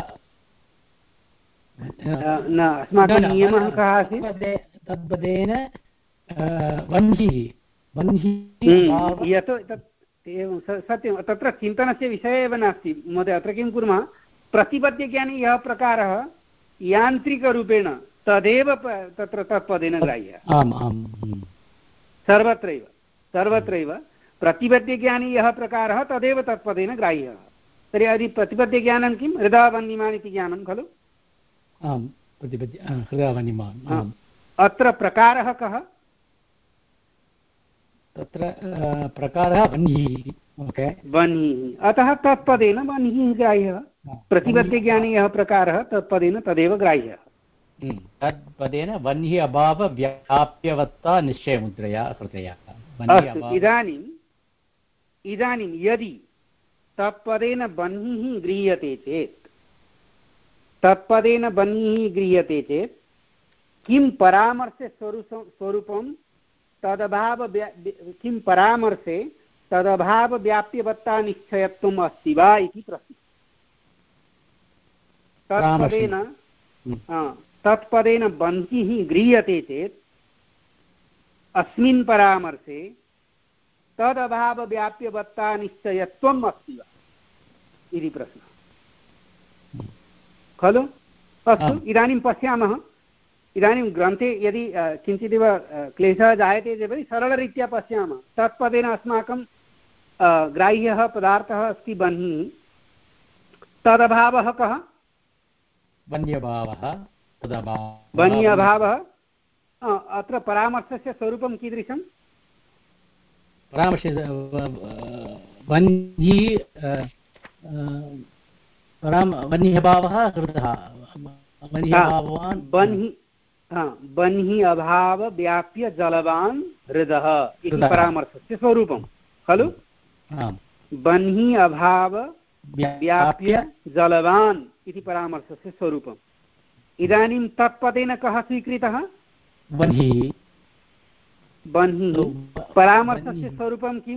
न अस्माकं नियमः कः आसीत् तत्पदेन वह्निः वह्निः यतो तत् एवं सत्यं तत्र चिन्तनस्य विषयः एव नास्ति महोदय अत्र किं कुर्मः प्रतिपद्यज्ञाने यः प्रकारः यान्त्रिकरूपेण तदेव तत्र तत्पदेन ग्राह्यः आम् आम् सर्वत्रैव सर्वत्रैव प्रतिपद्यज्ञाने यः प्रकारः तदेव तत्पदेन ग्राह्यः तर्हि यदि प्रतिपद्यज्ञानं किं हृदः बन्निमान् इति ज्ञानं खलु आम् प्रतिपद्य हृदः बन्निमान् अत्र प्रकारः कः तत्र प्रकारः वह्निः ओके वह्निः अतः तत्पदेन वह्निः ग्राह्यः प्रतिपद्यज्ञाने यः प्रकारः तत्पदेन तदेव ग्राह्यः तत्पदेन वह्निः अभाव व्याप्यवत्ता निश्चयमुद्रया हृदयः अस्तु इदानीम् इदानीं यदि तत्पदेन वह्निः गृह्यते चेत् तत्पदेन वह्निः गृह्यते चेत् किं परामर्शे स्वरूपं तदभाव किं परामर्शे तदभाव व्याप्यवत्ता निश्चयत्वम् अस्ति वा इति प्रश्नः तत्पदेन तत्पदेन वह्निः गृह्यते चेत् अस्मिन् परामर्शे तदभाव व्याप्यवत्ता निश्चयत्वम् अस्ति वा इति प्रश्नः खलु अस्तु इदानीं पश्यामः इदानीं ग्रन्थे यदि किञ्चिदिव क्लेशः जायते चेत् सरलरीत्या पश्यामः तत्पदेन अस्माकं ग्राह्यः पदार्थः अस्ति वह्निः तदभावः कः वन्यभावः वन्यभावः अत्र परामर्शस्य स्वरूपं कीदृशं परामर्श वह्निः वन्यभावः हृदः वह्निः वह्निः अभाव व्याप्य जलवान् हृदः इति परामर्शस्य स्वरूपं खलु वह्निः अभाव व्याप्य जलवान् इति परामर्शस्य स्वरूपम् इदानीं तत्पदेन कः स्वीकृतः वह्निः वह्निः परामर्शस्य स्वरूपं किं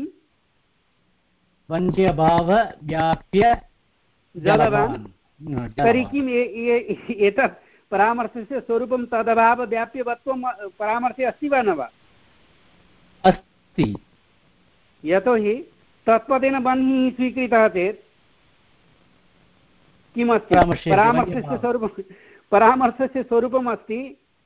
वन्यभाव व्याप्य जलवान् तर्हि किम् एतत् परामर्शस्य स्वरूपं तदभाव व्याप्यवत्वं परामर्शे अस्ति वा न वा अस्ति यतोहि तत्पदेन वह्निः स्वीकृतः चेत् किमस्ति परामर्शस्य स्वरूपं परामर्शस्य स्वरूपम् अस्ति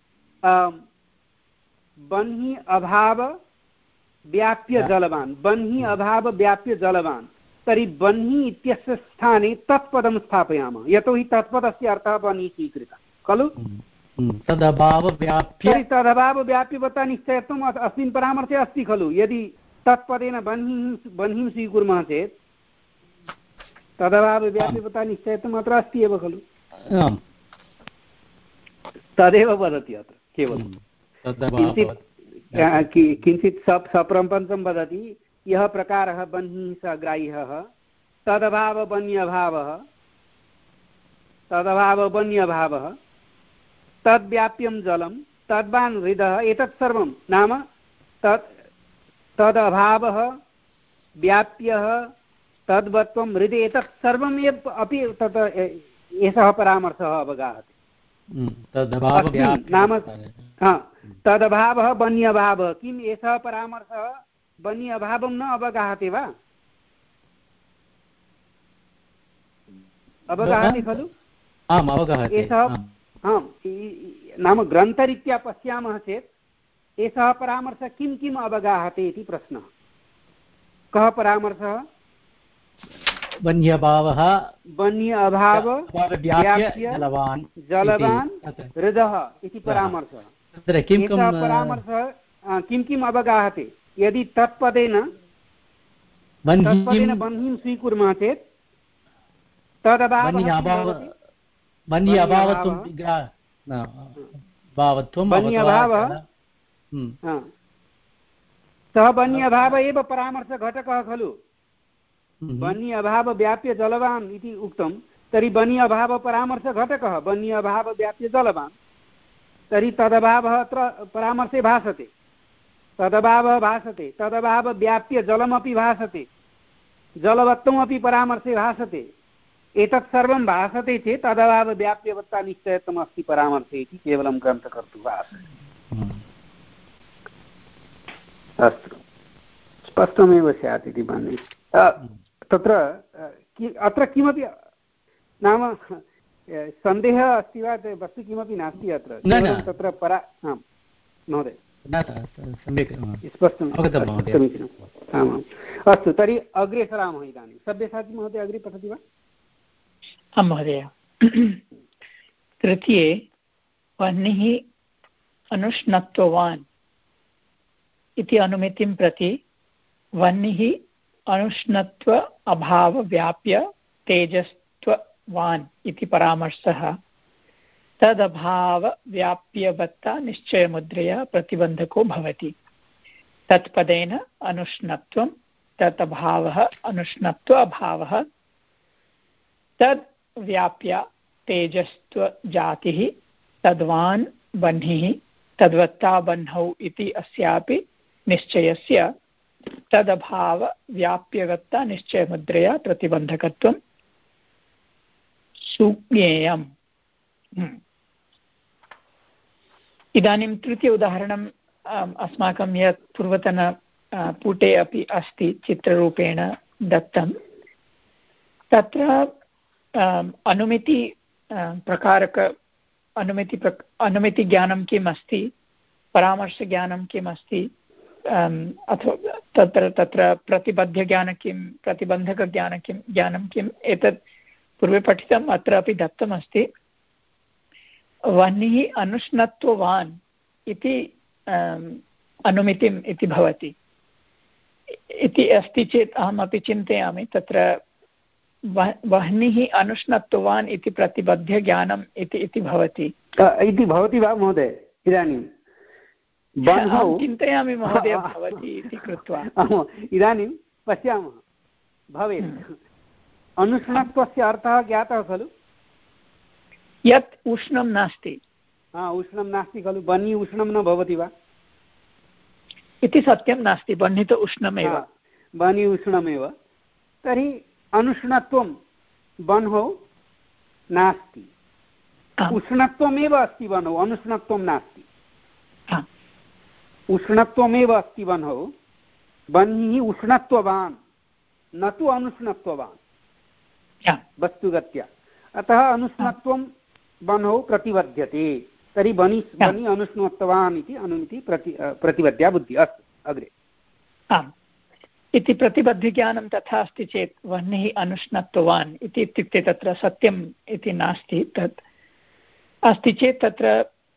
वह्निः अभाव व्याप्य जलवान् वह्निः अभाव व्याप्य जलवान् तर्हि वह्निः इत्यस्य स्थाने तत्पदं स्थापयामः यतोहि तत्पदस्य अर्थः वह्निः स्वीकृतः खलु तदभाव व्याप्य तर्हि तदभाव व्याप्यवत्ता निश्चयत्वम् अस्मिन् परामर्शे अस्ति खलु यदि तत्पदेन वह्निः वह्निं स्वीकुर्मः चेत् तदभाव व्याप्यवत्ता निश्चयत्वम् अत्र अस्ति एव खलु तदेव वदति अत्र केवलं किञ्चित् किञ्चित् सप् सप्रपञ्चं वदति यः प्रकारः वह्निः स ग्राह्यः तदभाव वन्यभावः तदभाव वन्यभावः तद्व्याप्यं जलं तद्वान् हृदः एतत् सर्वं नाम तत् तदभावः व्याप्यः तद्वत्वं हृदे एतत् सर्वम् एव अपि तत् एषः परामर्शः अवगाहति नाम तदभावः वन्यभावः किम् एषः परामर्शः वन्य अभावं न अवगाहति वा अवगहति खलु? आम् अवगहति। एषः आम् नाम ग्रन्थरीत्या पश्यामः चेत् एषः परामर्शः किं किम् अवगाहते इति प्रश्नः। कः परामर्शः? वन्यभावः वन्य अभाव व्याप्य जलवान् जलवान् हृदः इति परामर्शः। तत्र किं एषः परामर्शः किं किम् अवगाहते? यदि तत्पदेन तत्पदेन बह्निं स्वीकुर्मः चेत् तदभावः सः बन्य अभाव एव परामर्शघटकः खलु। बन्य अभाव व्याप्य जलवान् इति उक्तं, तर्हि बन्य अभाव परामर्शघटकः बन्य अभाव व्याप्य जलवान्, तर्हि तदभावः अत्र परामर्शे भासते। तदभावः भासते, तदभाव व्याप्य जलमपि भासते, जलवत्वमपि परामर्शे भासते। एतत् सर्वं भासते चेत् तदभाव व्याप्यवत्ता निश्चयत्वम् अस्ति परामर्शे इति केवलं ग्रन्थकर्तुः आसीत्। अस्तु, स्पष्टमेव स्यात् इति मन्ये। तत्र अत्र किमपि नाम सन्देहः अस्ति वा? वस्तु किमपि नास्ति अत्र, तत्र परा आम् महोदय सम्यक् स्पष्टं समीचीनम्। आमाम् अस्तु, तर्हि अग्रे सरामः इदानीं। सव्यसाची महोदय अग्रे पठति वा? आं महोदय। तृतीये वह्निः अनुष्णत्ववान् इति अनुमितिं प्रति वह्निः अनुष्णत्व अभावव्याप्य तेजस्त्ववान् इति परामर्शः तदभावव्याप्यवत्ता निश्चयमुद्रया प्रतिबन्धको भवति। तत्पदेन अनुष्णत्वं तत् अभावः अनुष्णत्व अभावः तद् व्याप्य तेजस्त्वजातिः तद्वान् बह्निः तद्वत्ता बह्नौ इति अस्यापि निश्चयस्य तदभाव व्याप्यवत्ता निश्चयमुद्रया प्रतिबन्धकत्वं सुज्ञेयम्। इदानीं तृतीय उदाहरणम् अस्माकं यत् पूर्वतन पुटे अपि अस्ति चित्ररूपेण दत्तं। तत्र अनुमिति प्रकारक अनुमिति प्रक अनुमितिज्ञानं किम् अस्ति, परामर्शज्ञानं किम् अस्ति, अथवा तत्र तत्र प्रतिबद्धज्ञानं किं, प्रतिबन्धकज्ञानं किं, ज्ञानं किम्, एतत् पूर्वे पठितम्, अत्र अपि दत्तमस्ति। वह्निः अनुष्णत्ववान् इति अनुमितिम् इति भवति इति अस्ति चेत् अहमपि चिन्तयामि तत्र वह्निः अनुष्णत्ववान् इति प्रतिबद्धज्ञानम् इति इति भवति इति भवति वा महोदय? इदानीं चिन्तयामि महोदय भवति इति कृत्वा। इदानीं पश्यामः, भवेत्। अनुष्णत्वस्य अर्थः ज्ञातः खलु? यत् उष्णं नास्ति। हा, उष्णं नास्ति खलु। बह्निः उष्णं न भवति वा? इति सत्यं नास्ति, बह्निः तु उष्णमेव। बह्निः उष्णमेव, तर्हि अनुष्णत्वं बह्नौ नास्ति, उष्णत्वमेव अस्ति बह्नौ, अनुष्णत्वं नास्ति। उष्णत्वमेव अस्ति बह्नौ, बह्निः उष्णत्ववान् न तु अनुष्णत्ववान् वस्तुगत्या। अतः अनुष्णत्वं बह्नौ प्रतिबध्यते, तर्हि बनि बनि अनुष्णत्ववान् इति अनुमिति प्रति प्रतिबद्ध्या बुद्धिः। अस्तु, अग्रे। आम्, इति प्रतिबद्धज्ञानं तथा अस्ति चेत् वह्निः अनुष्णत्ववान् इति इत्युक्ते तत्र सत्यम् इति नास्ति। तत् अस्ति चेत् तत्र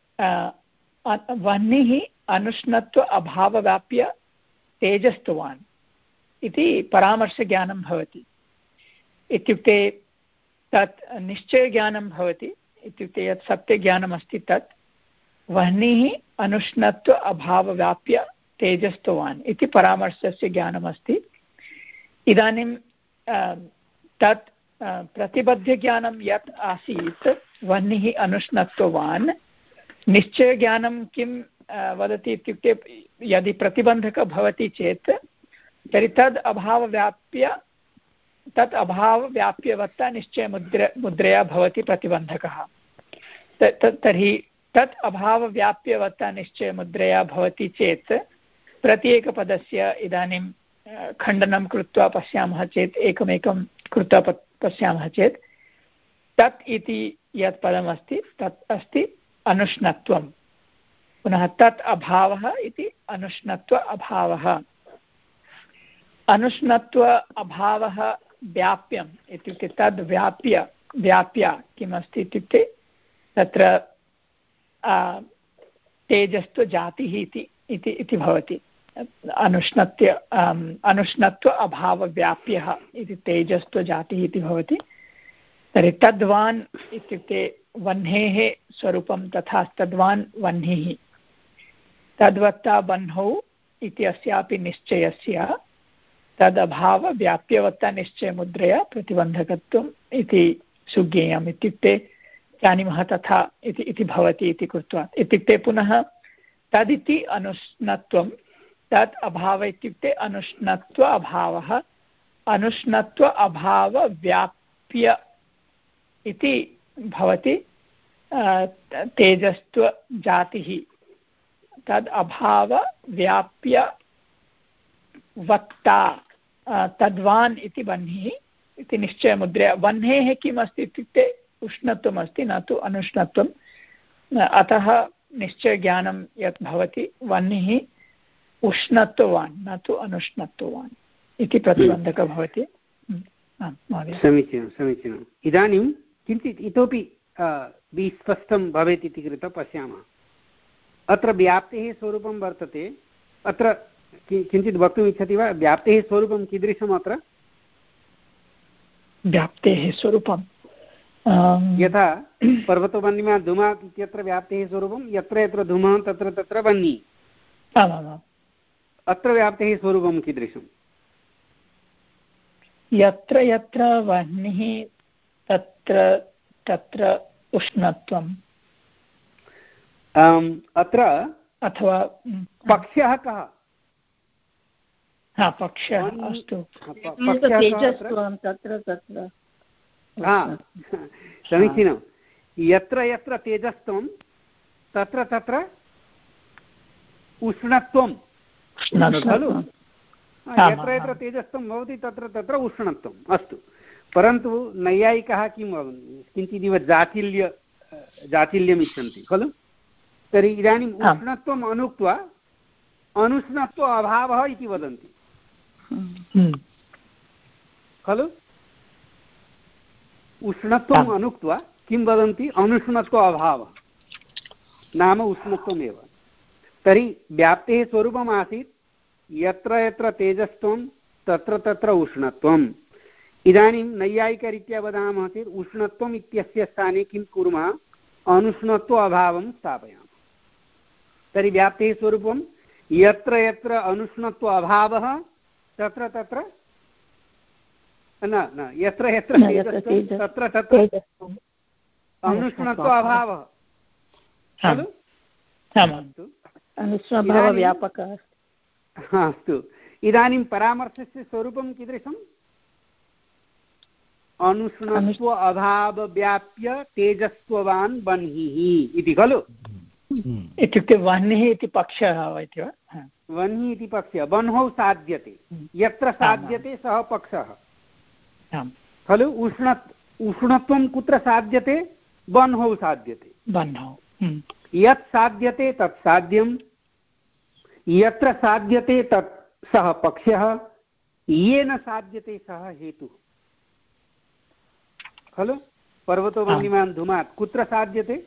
वह्निः अनुष्णत्व अभावव्याप्य तेजस्त्ववान् इति परामर्शज्ञानं भवति। इत्युक्ते तत् निश्चयज्ञानं भवति, इत्युक्ते यत् सत्यज्ञानमस्ति तत् वह्निः अनुष्णत्व अभावव्याप्य तेजस्त्ववान् इति परामर्शस्य ज्ञानमस्ति। इदानीं तत् प्रतिबद्धज्ञानं यत् आसीत् वह्निः अनुष्णत्ववान्, निश्चयज्ञानं किं वदति इत्युक्ते यदि प्रतिबन्धकः भवति चेत् तर्हि तद् अभावव्याप्य तत् अभावव्याप्यवत्ता निश्चयमुद्र मुद्रया भवति प्रतिबन्धकः। तर्हि तत् अभावव्याप्यवत्ता निश्चयमुद्रया भवति चेत् प्रत्येकपदस्य इदानीं खण्डनं कृत्वा पश्यामः चेत् एकमेकं कृत्वा पश्यामः चेत् तत् इति यत् पदमस्ति तत् अस्ति अनुष्णत्वं। पुनः तत् अभावः इति अनुष्णत्व अभावः। अनुष्णत्व अभावः व्याप्यम् इत्युक्ते तद् व्याप्य व्याप्य किमस्ति इत्युक्ते तत्र तेजस्त्वजातिः इति इति भवति। अनुष्णत्य अनुष्णत्व अभावव्याप्यः इति तेजस्त्वजातिः इति भवति। तर्हि तद्वान् इत्युक्ते वह्नेः स्वरूपं तथा तद्वान् वह्निः तद्वत्ता वह्नौ इति अस्यापि निश्चयस्य तदभावव्याप्यवत्ता निश्चयमुद्रया प्रतिबन्धकत्वम् इति सुज्ञेयम् इत्युक्ते जानीमः तथा इति इति भवति इति कृत्वा इत्युक्ते पुनः तदिति अनुष्णत्वं तत् अभाव इत्युक्ते अनुष्णत्व अभावः अनुष्णत्व अभावव्याप्य इति भवति तेजस्त्वजातिः तद् अभावव्याप्य वक्ता तद्वान् इति वह्निः इति निश्चयमुद्रया। वह्नेः किम् अस्ति इत्युक्ते उष्णत्वम् अस्ति न तु अनुष्णत्वम्। अतः निश्चयज्ञानं यत् भवति वह्निः उष्णत्ववान् न तु अनुष्णत्ववान् इति प्रतिबन्धकः भवति। समीचीनं समीचीनम्। इदानीं किञ्चित् इतोपि विस्पष्टं भवेत् इति कृत्वा पश्यामः। अत्र व्याप्तेः स्वरूपं वर्तते। अत्र किञ्चित् वक्तुम् इच्छति वा? व्याप्तेः स्वरूपं कीदृशम्? अत्र व्याप्तेः स्वरूपं यथा पर्वतो वह्निमा धूमात् इत्यत्र व्याप्तेः स्वरूपं यत्र यत्र धूमः तत्र तत्र वह्निः। आमामाम्। अत्र व्याप्तेः स्वरूपं कीदृशम्? यत्र यत्र वह्निः तत्र तत्र उष्णत्वम्। अत्र अथवा पक्षः कः? हा पक्षः अस्तु। तेजस्त्वं तत्र तत्र समीचीनं। यत्र यत्र तेजस्त्वं तत्र तत्र उष्णत्वं खलु। यत्र यत्र तेजस्त्वं भवति तत्र तत्र उष्णत्वम्। अस्तु, परन्तु नैयायिकाः किं वदन्ति? किञ्चिदिव जाचिल्य जाचिल्यम् इच्छन्ति खलु। तर्हि इदानीम् उष्णत्वम् अनुक्त्वा अनुष्णत्व अभावः इति वदन्ति खलु। उष्णत्वम् अनुक्त्वा किं वदन्ति? अनुष्णत्व अभावः नाम उष्णत्वमेव। तर्हि व्याप्तेः स्वरूपम् आसीत् यत्र यत्र तेजस्त्वं तत्र तत्र उष्णत्वम्। इदानीं नैयायिकरीत्या वदामः चेत् उष्णत्वम् इत्यस्य स्थाने किं कुर्मः? अनुष्णत्व अभावं स्थापयामः। तर्हि व्याप्तेः स्वरूपं यत्र यत्र अनुष्णत्व अभावः तत्र तत्र न न यत्र यत्र तेजस्त्वं तत्र तत्र अनुष्णत्व अभावः खलु। अनुष्णभावव्यापकः। अस्तु, इदानीं परामर्शस्य स्वरूपं कीदृशम्? अनुष्णत्व अभावव्याप्य तेजस्त्ववान् वह्निः इति खलु। इत्युक्ते वह्निः इति पक्षः इति वा? वह्निः इति पक्षः वह्नौ साध्यते। यत्र साध्यते सः पक्षः खलु। उष्ण उष्णत्वं कुत्र साध्यते? वह्नौ साध्यते। वह्नौ यत् साध्यते तत् साध्यं। यत्र साध्यते तत् सः पक्षः। येन साध्यते सः हेतुः खलु। पर्वतो वह्निमान् धूमात् कुत्र साध्यते?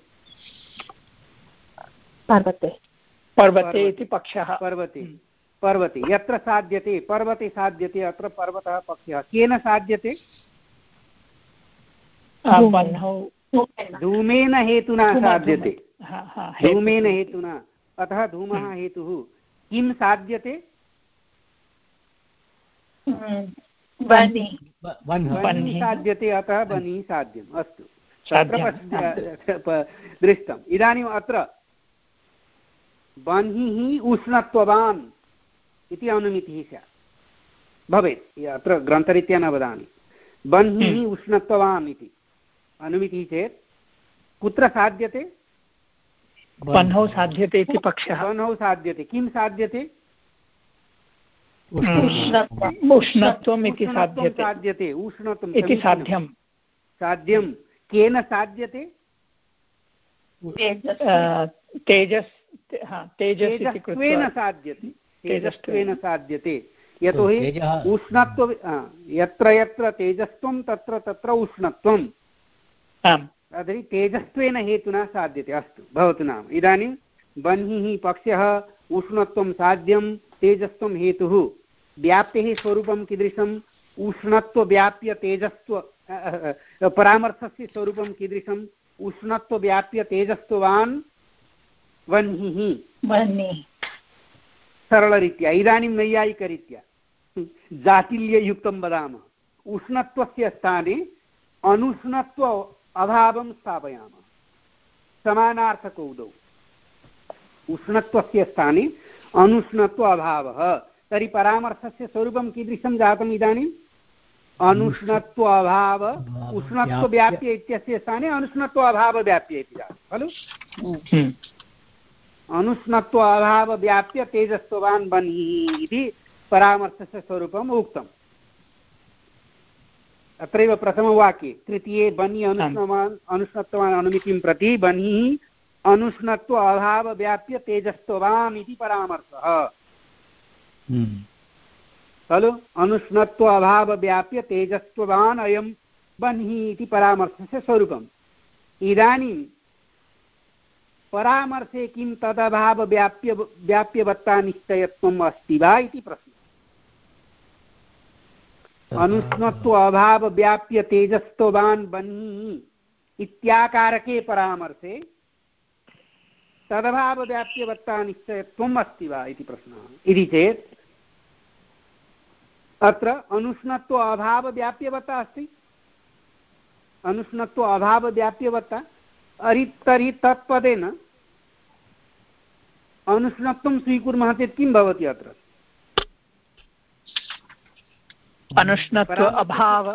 पर्वते पर्वते इति पक्षः। पर्वते पर्वते यत्र साध्यते पर्वते साध्यते। अत्र पर्वतः पक्षः। केन साध्यते? धूमेन हेतुना साध्यते। धूमेन हेतुना। अतः धूमः हेतुः। किं साध्यते? वह्निः साध्यते। अतः वह्निः साध्यम्। अस्तु, तत्र दृष्टम्। इदानीम् अत्र वह्निः उष्णत्ववान् इति अनुमितिः स्यात् भवेत्। अत्र ग्रन्थरीत्या न वदामि। वह्निः उष्णत्ववान् इति अनुमितिः चेत् कुत्र साध्यते? वह्नौ साध्यते इति पक्षः। वह्नौ साध्यते। किं साध्यते? उष्णत्वम् इति साध्यते। साध्यते उष्णत्वम् इति साध्यं साध्यं केन साध्यते? तेजस् तेजस्त्वेन साध्यते तेजस्त्वेन साध्यते यतोहि उष्णत्व यत्र यत्र तेजस्त्वं तत्र तत्र उष्णत्वं तर्हि तेजस्त्वेन हेतुना साध्यते। अस्तु भवतु नाम इदानीं बह्निः पक्षः उष्णत्वं साध्यं तेजस्त्वं हेतुः व्याप्तेः स्वरूपं कीदृशम् उष्णत्वव्याप्य तेजस्त्व परामर्थस्य स्वरूपं कीदृशम् उष्णत्वव्याप्य तेजस्त्ववान् वह्निः वह्निः सरलरीत्या इदानीं नैयायिकरीत्या जाटिल्ययुक्तं वदामः उष्णत्वस्य स्थाने अनुष्णत्व अभावं स्थापयामः समानार्थकौ द्वौ उष्णत्वस्य स्थाने अनुष्णत्व अभावः तर्हि परामर्थस्य स्वरूपं कीदृशं जातम् इदानीम् अनुष्णत्व अभाव उष्णत्वव्याप्य इत्यस्य स्थाने अनुष्णत्व अभावव्याप्य इति जातं खलु अनुष्णत्व अभावव्याप्य तेजस्त्ववान् बह्निः इति परामर्थस्य स्वरूपम् उक्तम्। अत्रैव प्रथमवाक्ये तृतीये बह्निः अनुष्णवान् अनुष्णत्वान् अनुमितिं प्रति बह्निः अनुष्णत्व अभावव्याप्य तेजस्त्ववान् इति परामर्थः खलु अनुष्णत्व अभावव्याप्य तेजस्त्ववान् अयं बह्निः इति परामर्थस्य स्वरूपम्। इदानीं परामर्शे किं तदभावव्याप्य व्याप्यवत्ता निश्चयत्वम् अस्ति वा इति प्रश्नः। अनुष्णत्व अभावव्याप्य तेजस्त्ववान् बह्निः इत्याकारके परामर्शे तदभावव्याप्यवत्ता निश्चयत्वम् अस्ति वा इति प्रश्नः। इति चेत् अत्र अनुष्णत्व अभावव्याप्यवत्ता अस्ति अनुष्णत्व अभावव्याप्यवत्ता अरि तर्हि तत्पदेन अनुष्णत्वं स्वीकुर्मः चेत् किं भवति अत्र अनुष्णत्व अभाव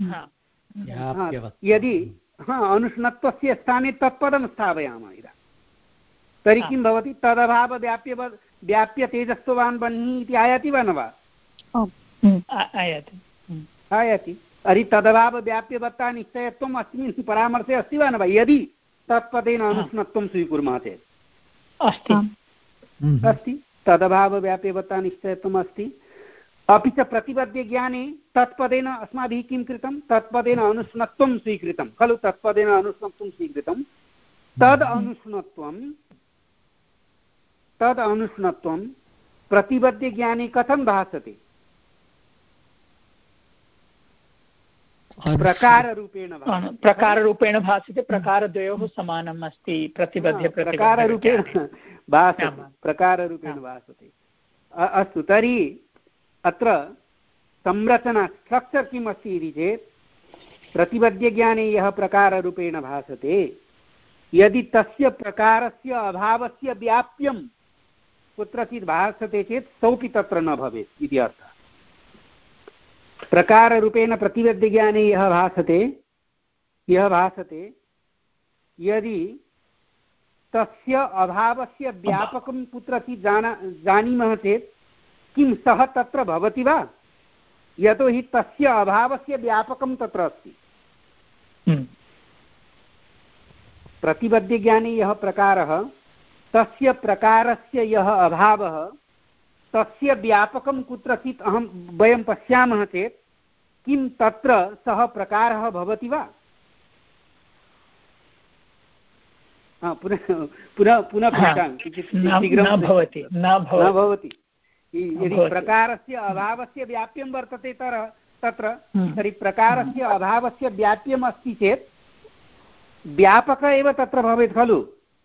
यदि हा अनुष्णत्वस्य स्थाने तत्पदं स्थापयामः इदानीं तर्हि किं भवति तदभावव्याप्य व्याप्य तेजस्त्ववान् बह्निः इति आयाति वा न वा आयाति आयाति अरि तदभावव्याप्यवत्ता निश्चयत्वम् अस्मिन् परामर्शे अस्ति वा न वा यदि तत्पदेन अनुष्णत्वं स्वीकुर्मः चेत् अस्ति अस्ति तदभावव्याप्यवत्ता निश्चयत्वम् अस्ति। अपि च प्रतिपद्यज्ञाने तत्पदेन अस्माभिः किं कृतं तत्पदेन अनुष्णत्वं स्वीकृतं खलु तत्पदेन अनुष्णत्वं स्वीकृतं तद् अनुष्णत्वं तद् अनुष्णत्वं प्रतिपद्यज्ञाने कथं भासते प्रकाररूपेण प्रकाररूपेण भासते प्रकारद्वयोः समानम् अस्ति प्रतिपद्य प्रकाररूपेण भासते प्रकाररूपेण भासते। अस्तु तर्हि अत्र संरचना स्ट्रक्चर् किम् अस्ति इति चेत् प्रतिपद्यज्ञाने यः प्रकाररूपेण भासते यदि तस्य प्रकारस्य अभावस्य व्याप्यं कुत्रचित् भासते चेत् सोऽपि तत्र न भवेत् इति अर्थः। प्रकाररूपेण प्रतिपद्यज्ञाने यः भासते यः भासते यदि तस्य अभावस्य व्यापकं कुत्रचित् जाना जानीमः चेत् किं सः तत्र भवति वा यतोहि तस्य अभावस्य व्यापकं तत्र अस्ति। प्रतिपद्यज्ञाने यः प्रकारः तस्य प्रकारस्य यः अभावः तस्य व्यापकं कुत्रचित् अहं वयं पश्यामः चेत् किं तत्र सः प्रकारः भवति वा पुनः पुनः पुनः पृच्छामि शीघ्रं भवति न भवति यदि प्रकारस्य अभावस्य व्याप्यं वर्तते तर तत्र तर्हि प्रकारस्य अभावस्य व्याप्यम् अस्ति चेत् व्यापकः एव तत्र भवेत् खलु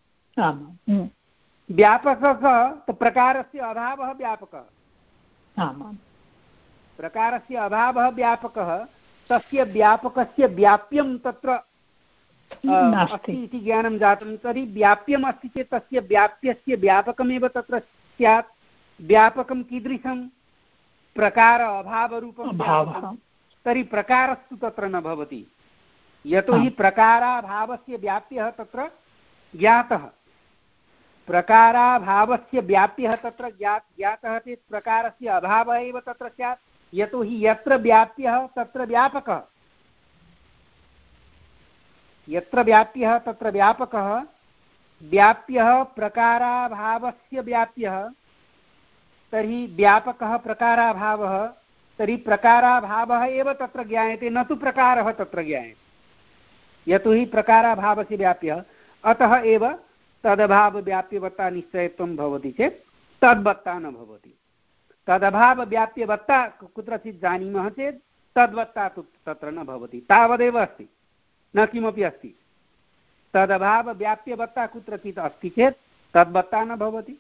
व्यापकः प्रकारस्य अभावः व्यापकः प्रकारस्य अभावः व्यापकः तस्य व्यापकस्य व्याप्यं तत्र अस्ति इति ज्ञानं जातं तर्हि व्याप्यम् अस्ति चेत् तस्य व्याप्यस्य व्यापकमेव तत्र स्यात्। व्यापकं कीदृशं प्रकार अभावरूपं तर्हि प्रकारस्तु तत्र न भवति यतोहि प्रकाराभावस्य व्याप्यः तत्र ज्ञातः प्रकाराभावस्य व्याप्यः तत्र ज्ञात ज्ञातः चेत् प्रकारस्य अभावः एव तत्र स्यात् यतोहि यत्र व्याप्यः तत्र व्यापकः यत्र व्याप्यः तत्र व्यापकः, व्याप्यः प्रकाराभावस्य व्याप्यः, तर्हि व्यापकः प्रकाराभावः, तर्हि प्रकाराभावः एव तत्र ज्ञायते, न तु प्रकारः तत्र ज्ञायते। यतोहि प्रकाराभावस्य व्याप्यः, अतः एव तदभावव्याप्यवत्ता निश्चयत्वं भवति चेत् तद्वत्ता न भवति। तदभावव्याप्यवत्ता कुत्रचित् जानीमः चेत् तद्वत्ता तु तत्र न भवति, तावदेव अस्ति, न किमपि अस्ति। तदभावव्याप्यवत्ता कुत्रचित् अस्ति चेत् तद्वत्ता न भवति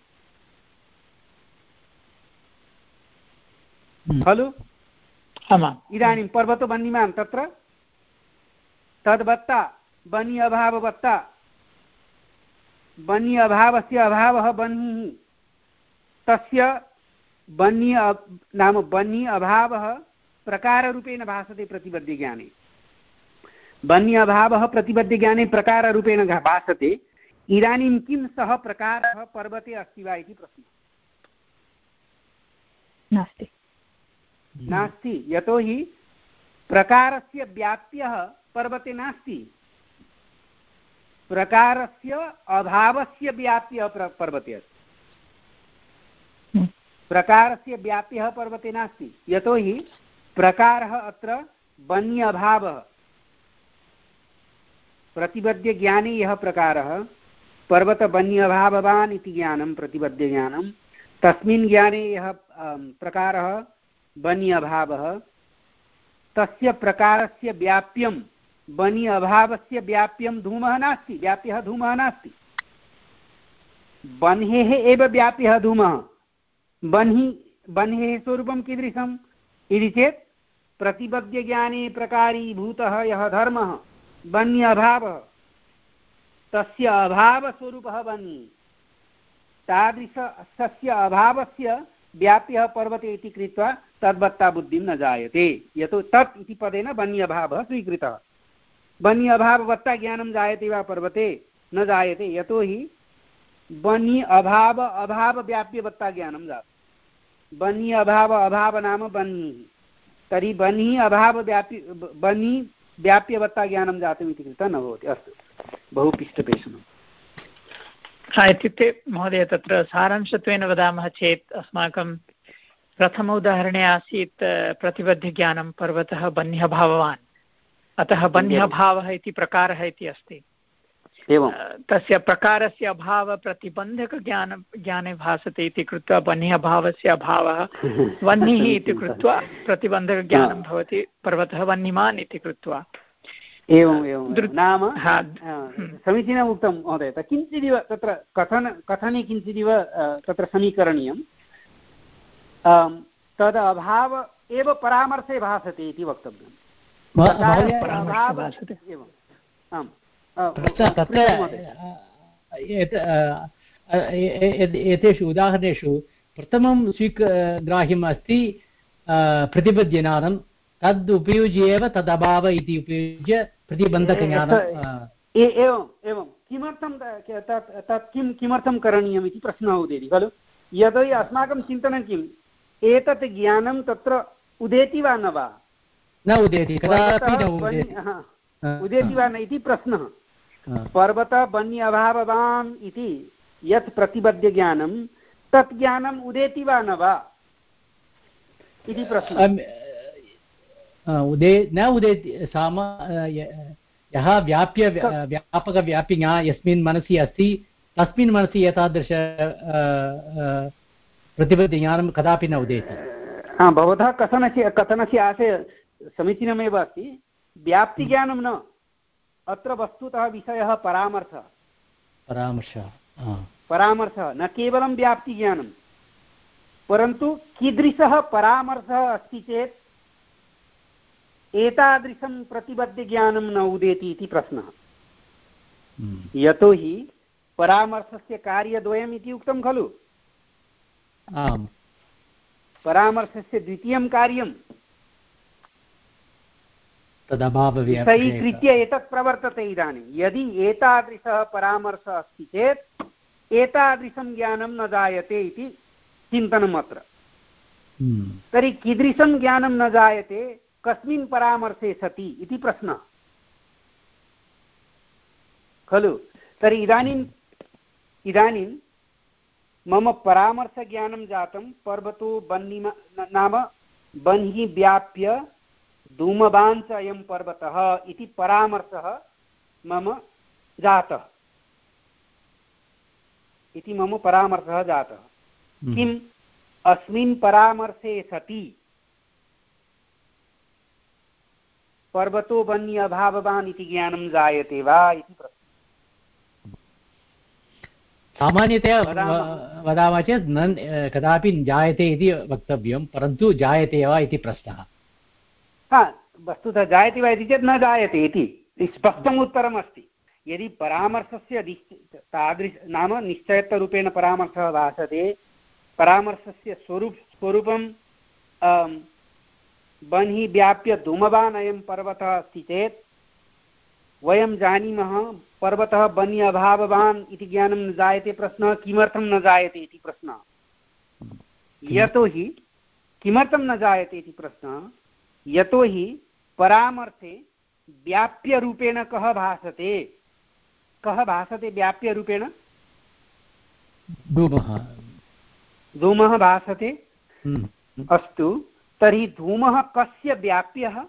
खलु। इदानीं पर्वतो बन्यमान्, तत्र तद्वत्ता बन्य अभाववत्ता, बन्य अभावस्य अभावः बन्यः, तस्य बन्य नाम बन्य अभावः प्रकाररूपेण भासते प्रतिबद्धज्ञाने। बन्य अभावः प्रतिबद्धज्ञाने प्रकाररूपेण भासते। इदानीं किं सः प्रकारः पर्वते अस्ति वा इति प्रश्नः। नास्ति नास्ति, यतोहि प्रकारस्य व्याप्यः पर्वते नास्ति, प्रकारस्य अभावस्य व्याप्यः पर्वते अस्ति। प्रकारस्य व्याप्यः पर्वते नास्ति, यतोहि प्रकारः अत्र बन्य अभावः। प्रतिबद्धज्ञाने यः प्रकारः पर्वतबन्य अभाववान् इति ज्ञानं प्रतिबद्धज्ञानं, तस्मिन् ज्ञाने यः प्रकारः बन्य अभावः, तस्य प्रकारस्य व्याप्यं बन्य अभावस्य व्याप्यं धूमः नास्ति, व्याप्यः धूमः नास्ति। बन्हेः एव व्याप्यः धूमः। बन्हि बन्हेः स्वरूपं कीदृशम् इति चेत् प्रतिबद्धज्ञाने प्रकारीभूतः यः धर्मः बन्य अभावः, तस्य अभावस्वरूपः बन्हि। तादृशस्य अभावस्य व्याप्यः पर्वते इति कृत्वा तद्वत्ता बुद्धिं न जायते, यतो तत् इति पदेन बन्य अभावः स्वीकृतः। बन्य अभाववत्ता ज्ञानं जायते वा पर्वते? न जायते, यतोहि बन्य अभाव अभाव व्याप्यवत्ता ज्ञानं जातं। बन्य अभाव अभाव नाम बन्यः, तर्हि बन्यः अभाव व्याप्य बन्यः व्याप्यवत्ता ज्ञानं जातम् इति कृत्वा न भवति। अस्तु, बहु पिष्टपेषणम्। इत्युक्ते महोदय, तत्र सारांशत्वेन वदामः चेत् अस्माकं प्रथम उदाहरणे आसीत् प्रतिबद्धज्ञानं पर्वतः बन्यः भाववान्, अतः बन्यः भावः इति प्रकारः इति अस्ति। एवं तस्य प्रकारस्य अभावप्रतिबन्धकज्ञानं ज्ञाने भासते इति कृत्वा बन्यः भावस्य अभावः वह्निः इति कृत्वा प्रतिबन्धकज्ञानं भवति, पर्वतः वह्निमान् इति कृत्वा। एवम् एवं नाम समीचीनम् उक्तं महोदय। किञ्चिदिव तत्र कथन कथने किञ्चिदिव तत्र समीकरणीयं। तद् अभाव एव परामर्शे भासते इति वक्तव्यम्। आम्, एतेषु उदाहरणेषु प्रथमं स्वीक ग्राह्यम् अस्ति प्रतिबद्धज्ञानं, तद् उपयुज्य एव तदभाव इति उपयुज्य प्रतिबन्धकज्ञानम्। एवम् एवं किमर्थं तत् किं किमर्थं करणीयम् इति प्रश्नः उदेति खलु। यतोहि अस्माकं चिन्तनं किम्, एतत् ज्ञानं तत्र उदेति वा न वा? न उदेति, कदापि न उदेति वा न इति प्रश्नः। पर्वत बन्य अभाववान् इति यत् प्रतिबद्धज्ञानं, तत् ज्ञानम् उदेति वा न वा इति प्रश्नः। उदे न उदेति, साम यः व्याप्य व्यापकव्यापिज्ञा यस्मिन् मनसि अस्ति तस्मिन् मनसि एतादृश प्रतिबद्धज्ञानं कदापि न उदेति। हा, भवतः कथनस्य कथनस्य आशय समीचीनमेव अस्ति। व्याप्तिज्ञानं न, अत्र वस्तुतः विषयः परामर्शः। परामर्शः परामर्शः न केवलं व्याप्तिज्ञानं, परन्तु कीदृशः परामर्शः अस्ति चेत् एतादृशं प्रतिबद्धज्ञानं न उदेति इति प्रश्नः। यतोहि परामर्शस्य कार्यद्वयम् इति उक्तं खलु। आम्, परामर्शस्य द्वितीयं कार्यं तदभावविषयीकृत्य एतत् प्रवर्तते। इदानीं यदि एतादृशः परामर्शः अस्ति चेत् एतादृशं ज्ञानं न जायते इति चिन्तनम् अत्र। तर्हि कीदृशं ज्ञानं न जायते, कस्मिन् परामर्शे सति इति प्रश्नः। खलु। तर्हि इदानीम् इदानीं मम परामर्शज्ञानं जातं पर्वतो बह्नि नाम बह्नि व्याप्य धूमवान् च अयं पर्वतः इति परामर्शः मम जातः इति मम परामर्शः जातः। किम् अस्मिन् परामर्शे सति पर्वतो बह्नि अभाववान् इति ज्ञानं जायते वा इति प्रश्नः। सामान्यतया वदामः चेत् न कदापि जायते इति वक्तव्यं, परन्तु जायते वा इति प्रश्नः। हा, वस्तुतः जायते वा इति चेत् न जायते इति स्पष्टम् उत्तरम् अस्ति। यदि परामर्शस्य तादृश नाम निश्चयत्वरूपेण परामर्शः भासते, परामर्शस्य स्वरूप स्वरूपं बह्नि व्याप्य धूमवान् अयं पर्वतः अस्ति चेत् वयं जानीमः पर्वतः बह्नि अभाववान् इति ज्ञानं न जायते। प्रश्नः किमर्थं न जायते इति प्रश्नः। यतोहि किमर्थं न जायते इति प्रश्नः यतोहि परामर्शे व्याप्यरूपेण कः भासते कः भासते व्याप्यरूपेण धूमः धूमः भासते। अस्तु, तर्हि धूमः कस्य व्याप्यः?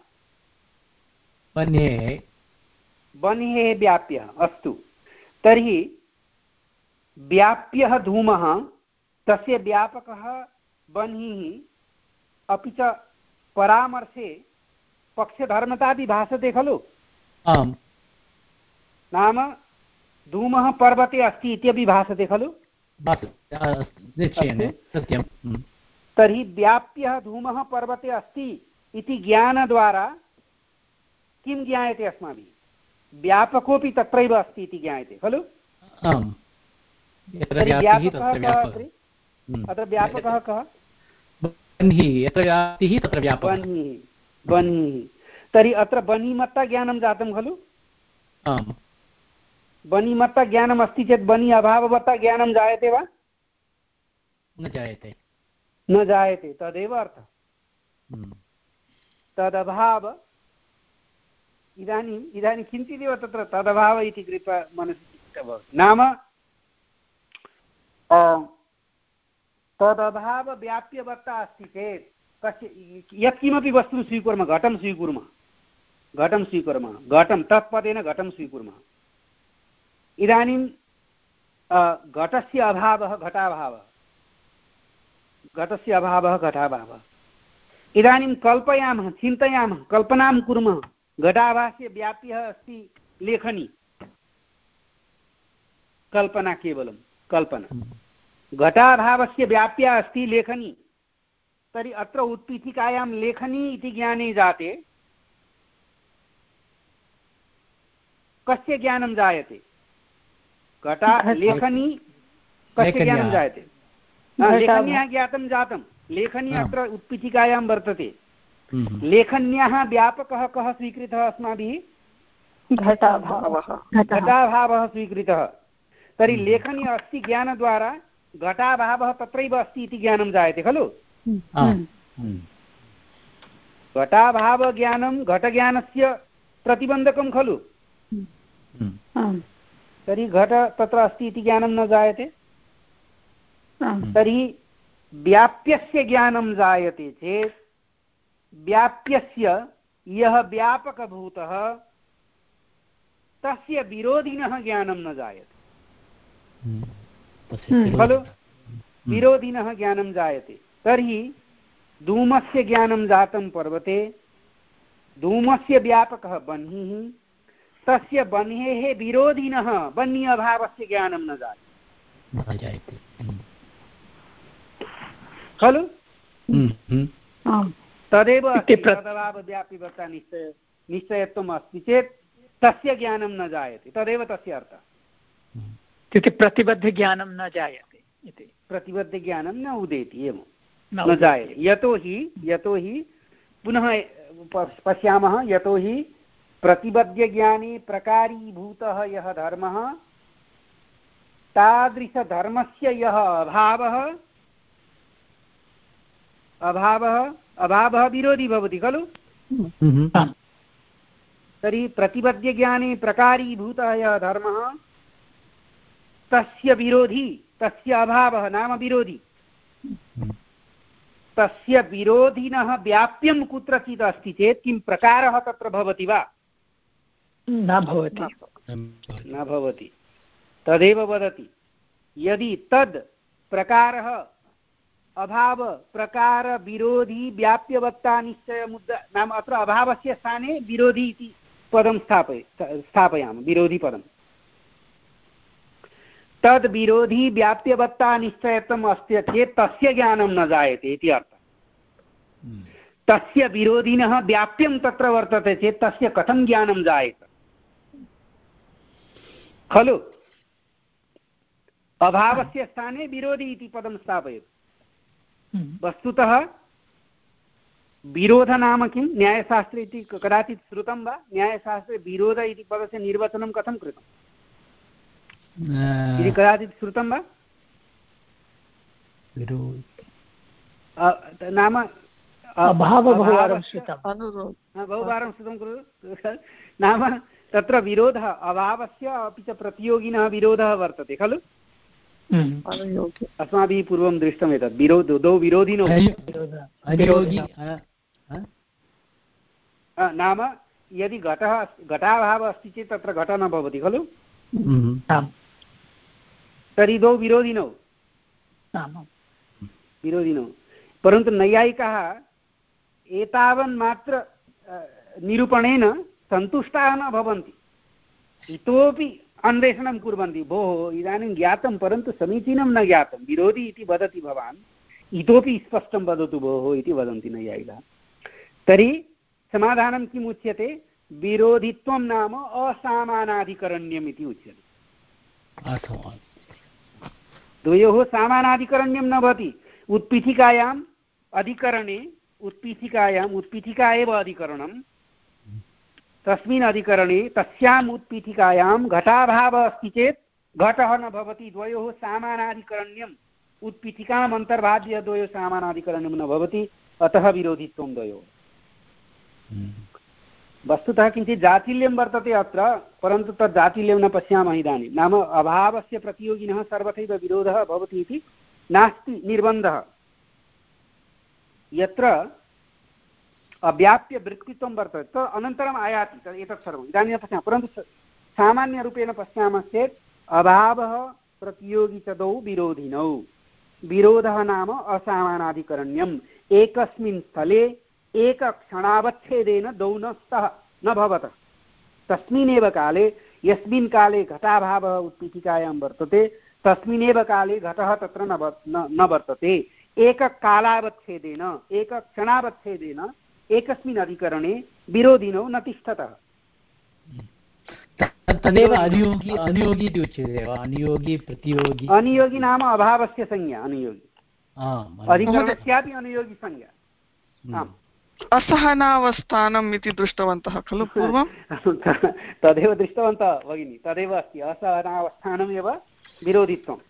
बह्नेः बह्नेः व्याप्यः। अस्तु, तर्हि व्याप्यः धूमः, तस्य व्यापकः बह्निः, अपि च परामर्शे पक्षधर्मतापि भासते खलु। आम्, नाम धूमः पर्वते अस्ति इत्यपि भासते खलु। निश्चयेन सत्यं। तर्हि व्याप्यः धूमः पर्वते अस्ति इति ज्ञानद्वारा किं ज्ञायते अस्माभिः? व्यापकोऽपि तत्रैव अस्ति इति ज्ञायते खलु। आम्, व्यापकः कः अत्र? व्यापकः कः? बह्निः। यत्र व्याप्तिः तत्र व्यापकः। बह्निः बह्निः। तर्हि अत्र बह्निमत्ता ज्ञानं जातं खलु। आम्, बह्निमत्ता ज्ञानम् अस्ति चेत् बह्नि अभाववत्ता ज्ञानं जायते वा? न जायते। न जायते, तदेव अर्थः। तदभाव इदानीम् इदानीं किञ्चिदेव तत्र तदभाव इति कृत्वा मनसि चिन्ता भवति। नाम तदभावव्याप्यवत्ता अस्ति चेत् कस्य यत्किमपि वस्तु स्वीकुर्मः, घटं स्वीकुर्मः घटं स्वीकुर्मः घटं तत्पदेन घटं स्वीकुर्मः। इदानीं घटस्य अभावः घटाभावः घटस्य अभावः घटाभावः। इदानीं कल्पयामः, चिन्तयामः, कल्पनां कुर्मः, घटाभासस्य व्याप्यः अस्ति लेखनी। कल्पना, केवलं कल्पना। घटाभावस्य व्याप्या अस्ति लेखनी। तर्हि अत्र उत्पीठिकायां लेखनी इति ज्ञाने जाते कस्य ज्ञानं जायते? घटा लेखनी कस्य ज्ञानं जायते? लेखन्याः ज्ञातं जातं। लेखनी अत्र उत्पीठिकायां वर्तते। लेखन्याः व्यापकः कः स्वीकृतः अस्माभिः? घटाभावः। घटाभावः स्वीकृतः। तर्हि लेखनी अस्ति ज्ञानद्वारा घटाभावः तत्रैव अस्ति इति ज्ञानं जायते खलु। घटाभावज्ञानं घटज्ञानस्य प्रतिबन्धकं खलु। तर्हि घट तत्र अस्ति इति ज्ञानं न जायते। तर्हि व्याप्यस्य ज्ञानं जायते चेत् व्याप्यस्य यः व्यापकभूतः तस्य विरोधिनः ज्ञानं न जायते खलु। विरोधिनः ज्ञानं जायते। तर्हि धूमस्य ज्ञानं जातं पर्वते, धूमस्य व्यापकः बह्निः, तस्य बह्नेः विरोधिनः बह्नि अभावस्य ज्ञानं न जायते खलु। तदेव तदभावव्यापिवत्ता निश्चय निश्चयत्वम् अस्ति चेत् तस्य ज्ञानं न जायते। तदेव तस्य अर्थः। इत्युक्ते प्रतिबद्धज्ञानं न जायते इति। प्रतिबद्धज्ञानं न उदेति, एवं न जायते। यतोहि यतोहि पुनः पश्यामः, यतोहि प्रतिबद्धज्ञाने प्रकारीभूतः यः धर्मः तादृशधर्मस्य यः अभावः अभावः अभावः विरोधी भवति खलु। तर्हि प्रतिपद्यज्ञाने प्रकारीभूतः यः धर्मः तस्य विरोधी तस्य अभावः नाम विरोधी तस्य विरोधिनः व्याप्यं कुत्रचित् अस्ति चेत् किं प्रकारः तत्र भवति वा? न भवति न भवति। तदेव वदति यदि तद् प्रकारः अभाव प्रकार विरोधी व्याप्यवत्ता निश्चय मुद्दा नाम अत्र अभावस्य स्थाने विरोधी इति पदं स्थापय स्थापयामः विरोधी पदं तद् विरोधी व्याप्यवत्ता निश्चयत्वम् अस्ति चेत् तस्य ज्ञानं न जायते इति अर्थः। तस्य विरोधिनः व्याप्यं तत्र वर्तते चेत् तस्य कथं ज्ञानं जायेत खलु? अभावस्य स्थाने विरोधी इति पदं स्थापयतु। वस्तुतः विरोध नाम किं न्यायशास्त्रे इति कदाचित् श्रुतं वा? न्यायशास्त्रे विरोध इति पदस्य निर्वचनं कथं कृतम् इति कदाचित् श्रुतं वा? नाम बहुवारं श्रुतं बहुवारं श्रुतं खलु। नाम तत्र विरोधः अभावस्य अपि च प्रतियोगिनः विरोधः वर्तते खलु। अस्माभिः पूर्वं दृष्टम् एतत् विरोध द्वौ विरोधिनौ नाम यदि घटः घटाभावः अस्ति चेत् तत्र घटः न भवति खलु। तर्हि द्वौ विरोधिनौ विरोधिनौ परन्तु नैयायिकाः एतावन्मात्र निरूपणेन सन्तुष्टाः न भवन्ति इतोपि अन्वेषणं कुर्वन्ति। भोः इदानीं ज्ञातं परन्तु समीचीनं न ज्ञातं विरोधी इति वदति भवान् इतोपि स्पष्टं वदतु भोः इति वदन्ति नैयायिकाः। तर्हि समाधानं किम् उच्यते? विरोधित्वं नाम असामानाधिकरण्यम् इति उच्यते। द्वयोः सामानाधिकरण्यं न भवति। उत्पीठिकायाम् अधिकरणे उत्पीठिकायाम् उत्पीठिका एव अधिकरणं तस्मिन् अधिकरणे तस्याम् उत्पीठिकायां घटाभावः अस्ति चेत् घटः न भवति। द्वयोः सामानाधिकरण्यम् उत्पीठिकाम् अन्तर्भाव्य द्वयोः सामानाधिकरण्यं न भवति अतः विरोधित्वं द्वयोः। वस्तुतः किञ्चित् जातिल्यं वर्तते अत्र परन्तु तत् जातिल्यं न पश्यामः इदानीं। नाम अभावस्य प्रतियोगिनः सर्वथैव विरोधः भवति इति नास्ति निर्बन्धः। यत्र अव्याप्य वृत्तित्वं वर्तते तत् अनन्तरम् आयाति तत् एतत् सर्वम् इदानीं पश्यामः। परन्तु सामान्यरूपेण पश्यामश्चेत् अभावः प्रतियोगी च द्वौ विरोधिनौ। विरोधः नाम असामानाधिकरण्यम्। एकस्मिन् स्थले एकक्षणावच्छेदेन द्वौ न स्तः न भवतः। तस्मिन्नेव काले यस्मिन् काले घटाभावः उत्पीठिकायां वर्तते तस्मिन्नेव काले घटः तत्र न वर्तते। एककालावच्छेदेन एकक्षणावच्छेदेन एकस्मिन् अधिकरणे विरोधिनौ न तिष्ठतः। तदेव अनुयोगी अनुयोगी इति उच्यते वा? अनुयोगी प्रतियोगी अनुयोगी नाम अभावस्य संज्ञा अनुयोगी अधिकरणस्यापि अनुयोगी संज्ञा। असहनावस्थानम् इति दृष्टवन्तः खलु पूर्वं? तदेव दृष्टवन्तः भगिनि तदेव अस्ति असहनावस्थानमेव विरोधित्वम्।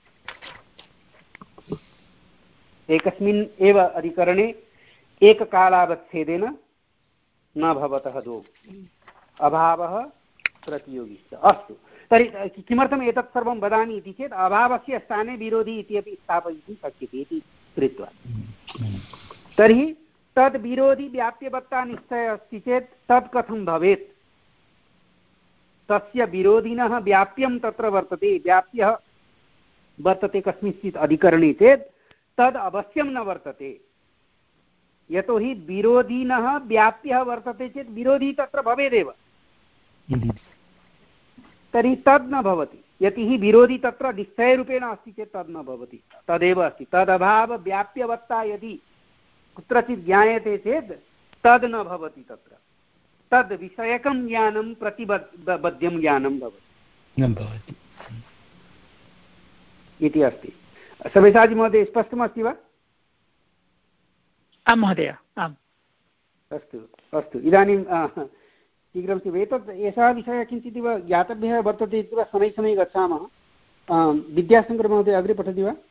एकस्मिन् एव अधिकरणे एककालावच्छेदेन न भवतः द्वौ अभावः प्रतियोगी। अस्तु तर्हि किमर्थम् एतत् सर्वं वदामि इति चेत् अभावस्य स्थाने विरोधी इति अपि स्थापयितुं शक्यते इति कृत्वा। तर्हि तद् विरोधी व्याप्यवत्ता निश्चयः अस्ति चेत् तत् कथं भवेत्? तस्य विरोधिनः व्याप्यं तत्र वर्तते व्याप्यः वर्तते कस्मिंश्चित् अधिकरणे चेत् तद् अवश्यं न वर्तते। यतोहि विरोधिनः व्याप्यः वर्तते चेत् विरोधी तत्र भवेदेव। तर्हि तद् न भवति। यतिः विरोधी तत्र निश्चयरूपेण अस्ति चेत् तद् न भवति। तदेव अस्ति तदभाव व्याप्यवत्ता यदि कुत्रचित् ज्ञायते चेत् तद् न भवति। तत्र तद् विषयकं ज्ञानं प्रतिबद्धं ज्ञानं भवति इति अस्ति। सव्यसाची महोदय स्पष्टमस्ति वा? आं महोदय आम्। अस्तु अस्तु इदानीं शीघ्रं एतत् एषः विषयः किञ्चिदिव ज्ञातव्यः वर्तते इति वा शनैः शनैः गच्छामः। विद्याशङ्करमहोदय अग्रे पठति वा?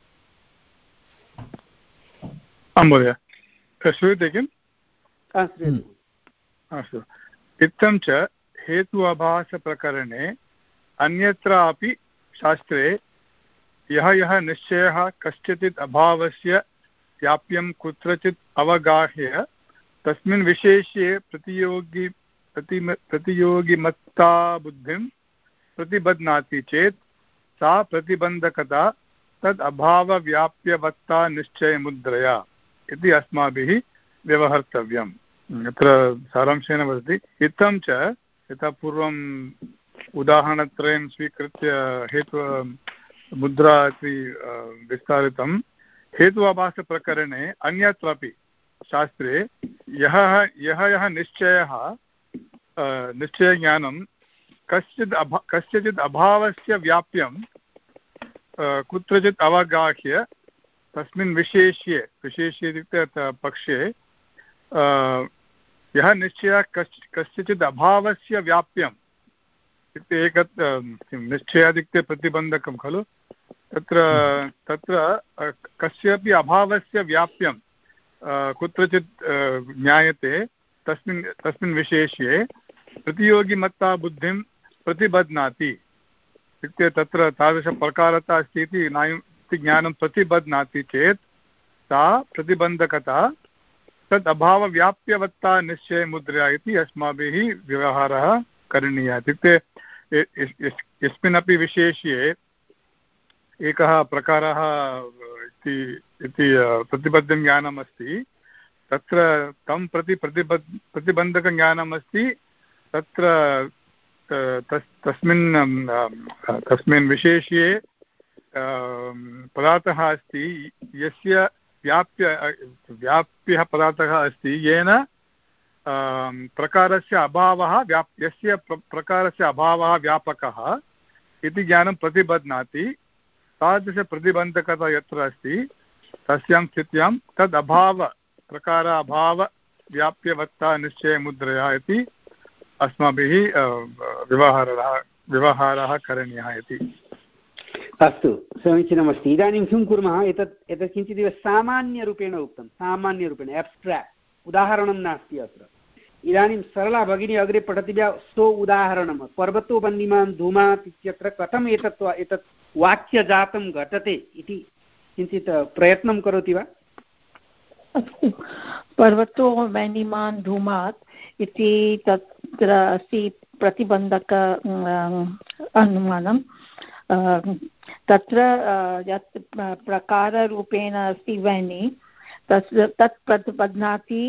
आं महोदय श्रूयते किम्? श्रूयते। अस्तु। इत्थं च हेतु आभासप्रकरणे अन्यत्रापि शास्त्रे यः यः निश्चयः कस्यचित् अभावस्य व्याप्यं कुत्रचित् अवगाह्य तस्मिन् विशेष्ये प्रतियोगी प्रति प्रतियोगिमत्ता बुद्धिं प्रतिबध्नाति चेत् सा प्रतिबन्धकता तद् अभावव्याप्यवत्ता निश्चयमुद्रया इति अस्माभिः व्यवहर्तव्यम्। अत्र सारांशेन वदति इत्थं च यथा पूर्वम् उदाहरणत्रयं स्वीकृत्य हेतु मुद्रा इति विस्तारितं हेतु आभासप्रकरणे अन्यत्रापि शास्त्रे यः यः यः निश्चयः निश्चयज्ञानं कश्चित् अभा कस्यचित् अभावस्य व्याप्यं कुत्रचित् अवगाह्य तस्मिन् विशेष्ये विशेष्ये इत्युक्ते पक्षे यः निश्चयः कश् कस्यचित् अभावस्य व्याप्यम् इत्युक्ते एक निश्चयादित्य प्रतिबन्धकं खलु तत्र तत्र कस्यापि अभावस्य व्याप्यं कुत्रचित् ज्ञायते तस्मिन् तस्मिन् विशेष्ये प्रतियोगिमत्ता बुद्धिं प्रतिबध्नाति इत्युक्ते तत्र तादृशप्रकारता अस्ति इति नायं ज्ञानं प्रतिबध्नाति चेत् सा प्रतिबन्धकता तद् अभावव्याप्यवत्ता निश्चयमुद्रा इति अस्माभिः व्यवहारः करणीयः। इत्युक्ते यस्मिन्नपि विशेष्ये एकः प्रकारः इति प्रतिबद्धं ज्ञानम् अस्ति तत्र तं प्रति प्रतिबद्ध प्रतिबन्धकज्ञानम् अस्ति तत्र तस् तस्मिन् तस्मिन् विशेष्ये पदार्थः अस्ति यस्य व्याप्य व्याप्यः पदार्थः अस्ति येन प्रकारस्य अभावः व्याप् यस्य प्रकारस्य अभावः व्यापकः इति ज्ञानं प्रतिबध्नाति तादृशप्रतिबन्धकता यत्र अस्ति तस्यां स्थित्यां तद् अभाव प्रकार अभाव व्याप्यवत्ता निश्चयमुद्रया इति अस्माभिः व्यवहारः व्यवहारः करणीयः इति। अस्तु समीचीनमस्ति। इदानीं किं कुर्मः एतत् एतत् किञ्चिदिव सामान्यरूपेण उक्तं सामान्यरूपेण एब्स्ट्राक्ट् उदाहरणं नास्ति अत्र। इदानीं सरला भगिनी अग्रे पठति वा सो उदाहरणं पर्वतो वह्निमान् धूमात् इत्यत्र कथम् एतत् एतत् वाक्यजातं घटते इति किञ्चित् प्रयत्नं करोति वा? अस्तु पर्वतो वह्निमान् धूमात् इति तत्र अस्ति प्रतिबन्धक अनुमानं तत्र यत् प्रकाररूपेण अस्ति वह्नि तस् तत् प्रतिबध्नाति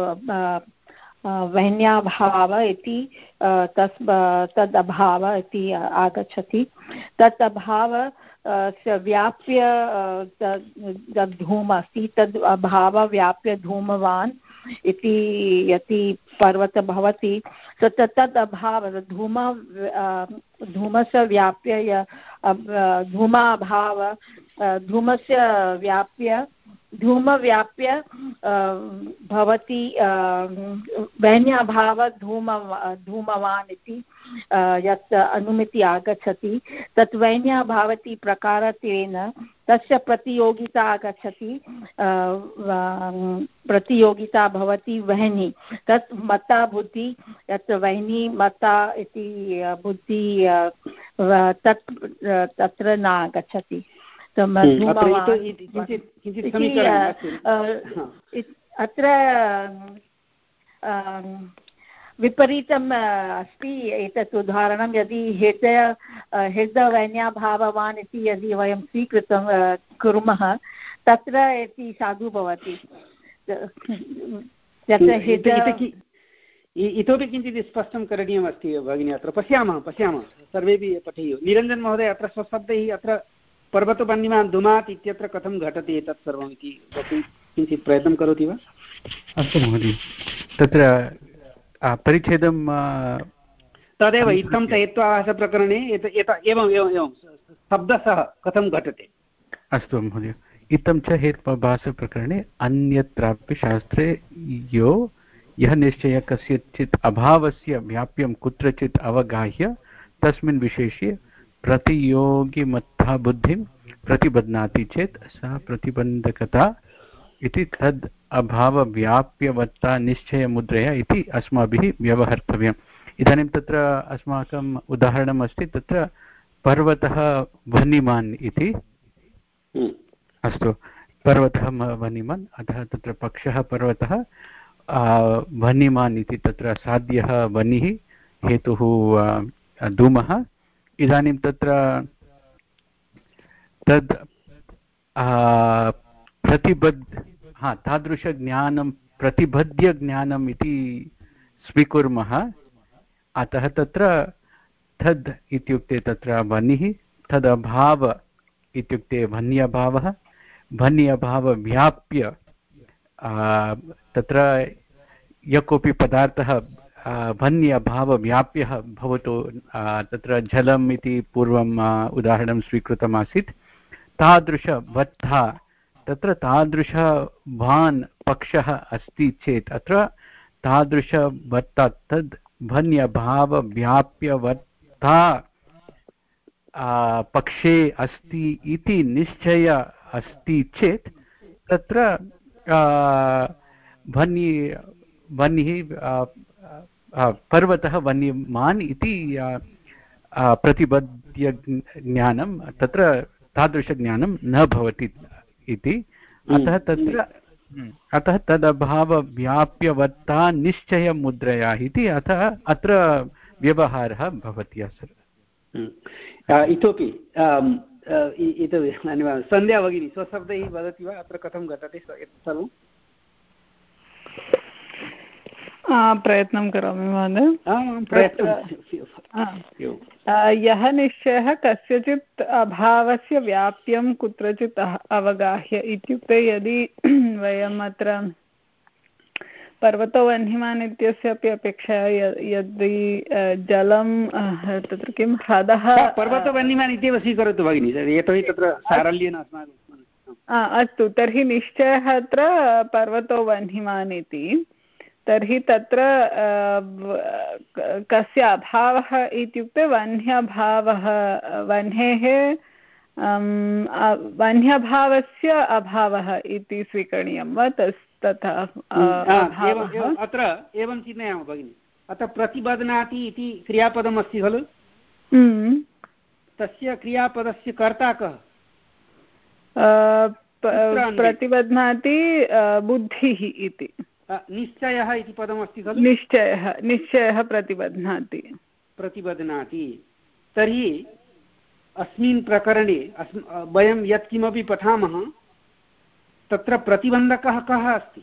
वह्न्याभाव इति तस् तद् अभाव इति आगच्छति तत् अभाव व्याप्य तद् धूम अस्ति तद् अभाव व्याप्य धूमवान् इति यदि पर्वतः भवति तत् तद् अभाव धूम धूमस्य व्याप्य धूमाभाव धूमस्य व्याप्य धूमव्याप्य भवति वह्न्याभाव धूम धूमवान् इति यत् अनुमिति आगच्छति तत् वह्न्याभावति प्रकारत्वेन तस्य प्रतियोगिता आगच्छति प्रतियोगिता भवति वह्नि तत् मता बुद्धि यत् वह्नि मता इति बुद्धि तत् तत्र न आगच्छति। अत्र विपरीतम् अस्ति एतत् उदाहरणं यदि हृदय हृदयवह्न्याभाववान् इति यदि वयं स्वीकृतं कुर्मः तत्र इति साधु भवति इतोपि किञ्चित् स्पष्टं करणीयमस्ति भगिनी। अत्र पश्यामः पश्यामः सर्वेपि पठेयुः। निरञ्जन महोदय अत्र स्वशब्दैः अत्र पर्वतो वह्निमान् धूमात् इत्यत्र कथं घटति एतत् सर्वम् इति वक्तुं किञ्चित् प्रयत्नं करोति वा? अस्तु महोदय तत्र परिच्छेदं तदेव इत्थं च हेत्वाभासप्रकरणे एवम् एवम् एवं शब्दशः कथं घटते। अस्तु महोदय इत्थं च हेत्वाभासप्रकरणे अन्यत्रापि शास्त्रे यो यः निश्चयः कस्यचित् अभावस्य व्याप्यं कुत्रचित् अवगाह्य तस्मिन् विशेष्ये प्रतियोगिमत्था बुद्धिं प्रतिबध्नाति चेत् सा प्रतिबन्धकता इति तद् अभावव्याप्यवत्ता निश्चयमुद्रया इति अस्माभिः व्यवहर्तव्यम्। इदानीं तत्र अस्माकम् उदाहरणम् अस्ति तत्र पर्वतः वह्निमान् इति। अस्तु, पर्वतः वह्निमान्, अतः तत्र पक्षः पर्वतः वह्निमान् इति तत्र साध्यः वह्निः, हेतुः धूमः। इदानीं तत्र तद् प्रतिबद्ध हा तादृशज्ञानं प्रतिबद्ध्यज्ञानम् इति स्वीकुर्मः। अतः तत्र तद् इत्युक्ते तत्र वह्निः, तदभाव इत्युक्ते वह्न्यभावः, वह्न्यभावव्याप्य तत्र यः कोऽपि पदार्थः वह्न्यभावव्याप्यः भवतु, तत्र जलम् इति पूर्वम् उदाहरणं स्वीकृतमासीत्, तादृशवत्था तत्र तादृशवान् पक्षः अस्ति चेत् अत्र तादृशवत्ता तद् वह्न्यभावव्याप्यवत्ता पक्षे अस्ति इति निश्चय अस्ति चेत् तत्र वह्नि वह्निः पर्वतः वह्निमान् इति प्रतिबद्ध्य ज्ञानं तत्र तादृशज्ञानं न भवति इति। अतः तत्र अतः तदभावव्याप्यवत्ता निश्चयमुद्रया इति अतः अत्र व्यवहारः भवति। असर् इतोपि इतोपि सन्ध्या भगिनी स्वशब्दैः वदति वा अत्र कथं घटति सर्वं? प्रयत्नं करोमि महोदय। यः निश्चयः कस्यचित् अभावस्य व्याप्यं कुत्रचित् अवगाह्य इत्युक्ते यदि वयम् अत्र पर्वतो वह्निमान् इत्यस्यापि अपेक्षया यदि जलं तत्र किं ह्रदः पर्वतो वह्निमान् इत्येव स्वीकरोतु भगिनि, यतोहि तत्र सारल्येन अस्माकं। अस्तु, तर्हि निश्चयः अत्र पर्वतो वह्निमान् इति। तर्हि तत्र कस्य अभावः इत्युक्ते वह्न्यभावः, वह्नेः वह्न्यभावस्य अभावः इति स्वीकरणीयं वा? तस् तथा अत्र एवं चिन्तयामः भगिनि, अत्र प्रतिबध्नाति इति क्रियापदम् अस्ति खलु, तस्य क्रियापदस्य कर्ता कः? प्रतिबध्नाति बुद्धिः इति। निश्चयः इति पदमस्ति खलु, निश्चयः निश्चयः प्रतिबध्नाति प्रतिबध्नाति। तर्हि अस्मिन् प्रकरणे वयं यत्किमपि पठामः तत्र प्रतिबन्धकः कः अस्ति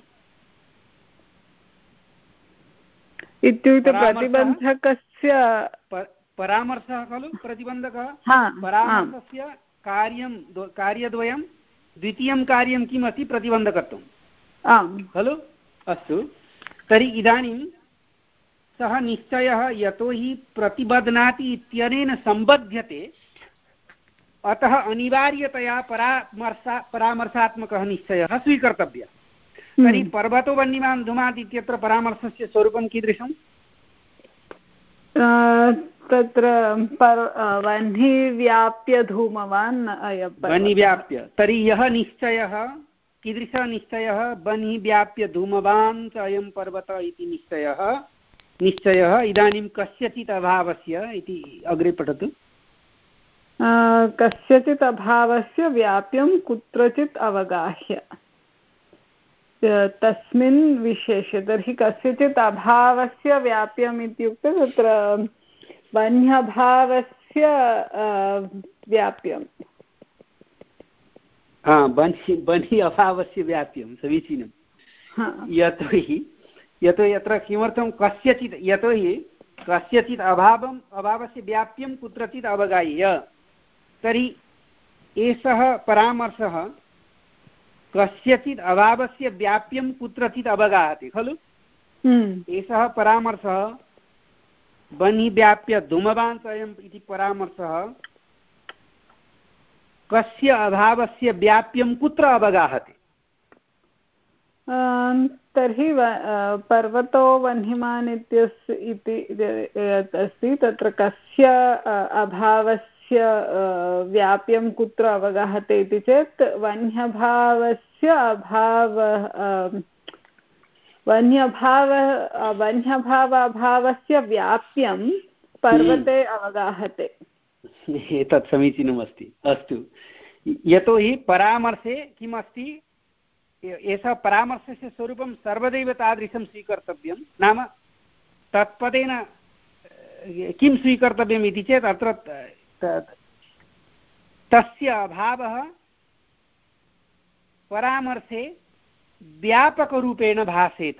इत्युक्ते प्रतिबन्धकस्य परामर्शः खलु प्रतिबन्धकः। परामर्शस्य कार्यं कार्यद्वयं, द्वितीयं कार्यं किम् अस्ति? प्रतिबन्धकत्वं खलु। अस्तु, तर्हि इदानीं सः निश्चयः यतोहि प्रतिबध्नाति इत्यनेन सम्बध्यते, अतः अनिवार्यतया परामर्शा परामर्शात्मकः निश्चयः स्वीकर्तव्यः। तर्हि पर्वतो वह्निमान् धूमात् इत्यत्र परामर्शस्य स्वरूपं कीदृशम्? तत्र वह्निव्याप्य धूमवान् वह्निव्याप्य। तर्हि यः निश्चयः कीदृशः निश्चयः? वह्निव्याप्य धूमवान् च अयं पर्वत इति निश्चयः निश्चयः इदानीं कस्यचित् अभावस्य इति अग्रे पठतु। कस्यचित् अभावस्य व्याप्यं कुत्रचित् अवगाह्य तस्मिन् विशेषे। तर्हि कस्यचित् अभावस्य व्याप्यम् इत्युक्ते तत्र वह्न्यभावस्य व्याप्यं, बन्हि बन्हि अभावस्य व्याप्यं समीचीनं। यतोहि यतोहि अत्र किमर्थं कस्यचित्, यतोहि कस्यचित् अभावम् अभावस्य व्याप्यं कुत्रचित् अवगाह्य। तर्हि एषः परामर्शः कस्यचित् अभावस्य व्याप्यं कुत्रचित् अवगाहति खलु। एषः परामर्शः वह्निव्याप्य धूमवान् स्वयम् इति परामर्शः कस्य अभावस्य व्याप्यं कुत्र अवगाहति? तर्हि पर्वतो वह्निमान् इत्यस्य इति अस्ति, तत्र कस्य अभावस्य व्याप्यं कुत्र अवगाहते इति चेत् वह्न्यभावस्य अभावः वन्यभाव वन्यभाव अभावस्य व्याप्यं पर्वते अवगाहते। एतत् समीचीनमस्ति। अस्तु, यतोहि परामर्शे किम् अस्ति, एषः परामर्शस्य स्वरूपं सर्वदैव तादृशं स्वीकर्तव्यं। नाम तत्पदेन किं स्वीकर्तव्यम् इति चेत् अत्र तस्य अभावः परामर्शे व्यापकरूपेण भासेत।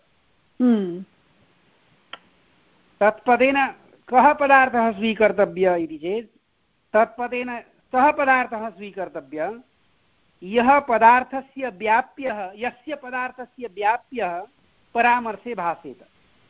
तत्पदेन कः पदार्थः स्वीकर्तव्यः इति चेत् तत्पदेन सः पदार्थः स्वीकर्तव्यः यः पदार्थस्य व्याप्यः यस्य पदार्थस्य व्याप्यः परामर्शे भासेत।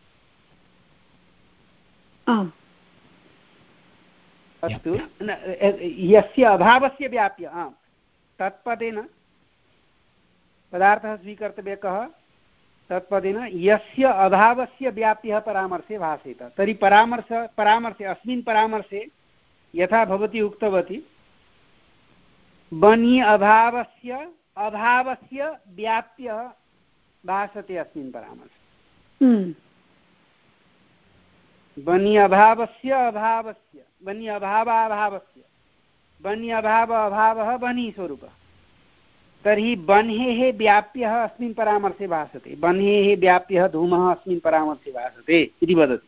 अस्तु, यस्य अभावस्य व्याप्य आम् तत्पदेन पदार्थः स्वीकर्तव्यः कः, तत्पदेन यस्य अभावस्य व्याप्यः परामर्शे भासेत। तर्हि परामर्श परामर्शे अस्मिन् परामर्शे यथा भवती उक्तवती बनि अभावस्य अभावस्य व्याप्यः भासते अस्मिन् परामर्शे। बनि अभावस्य अभावस्य बनि अभावाभावस्य बनि अभाव अभावः बनि स्वरूपः। तर्हि बन्हेः व्याप्यः अस्मिन् परामर्शे भासते, बन्हेः व्याप्यः धूमः अस्मिन् परामर्शे भासते इति वदति।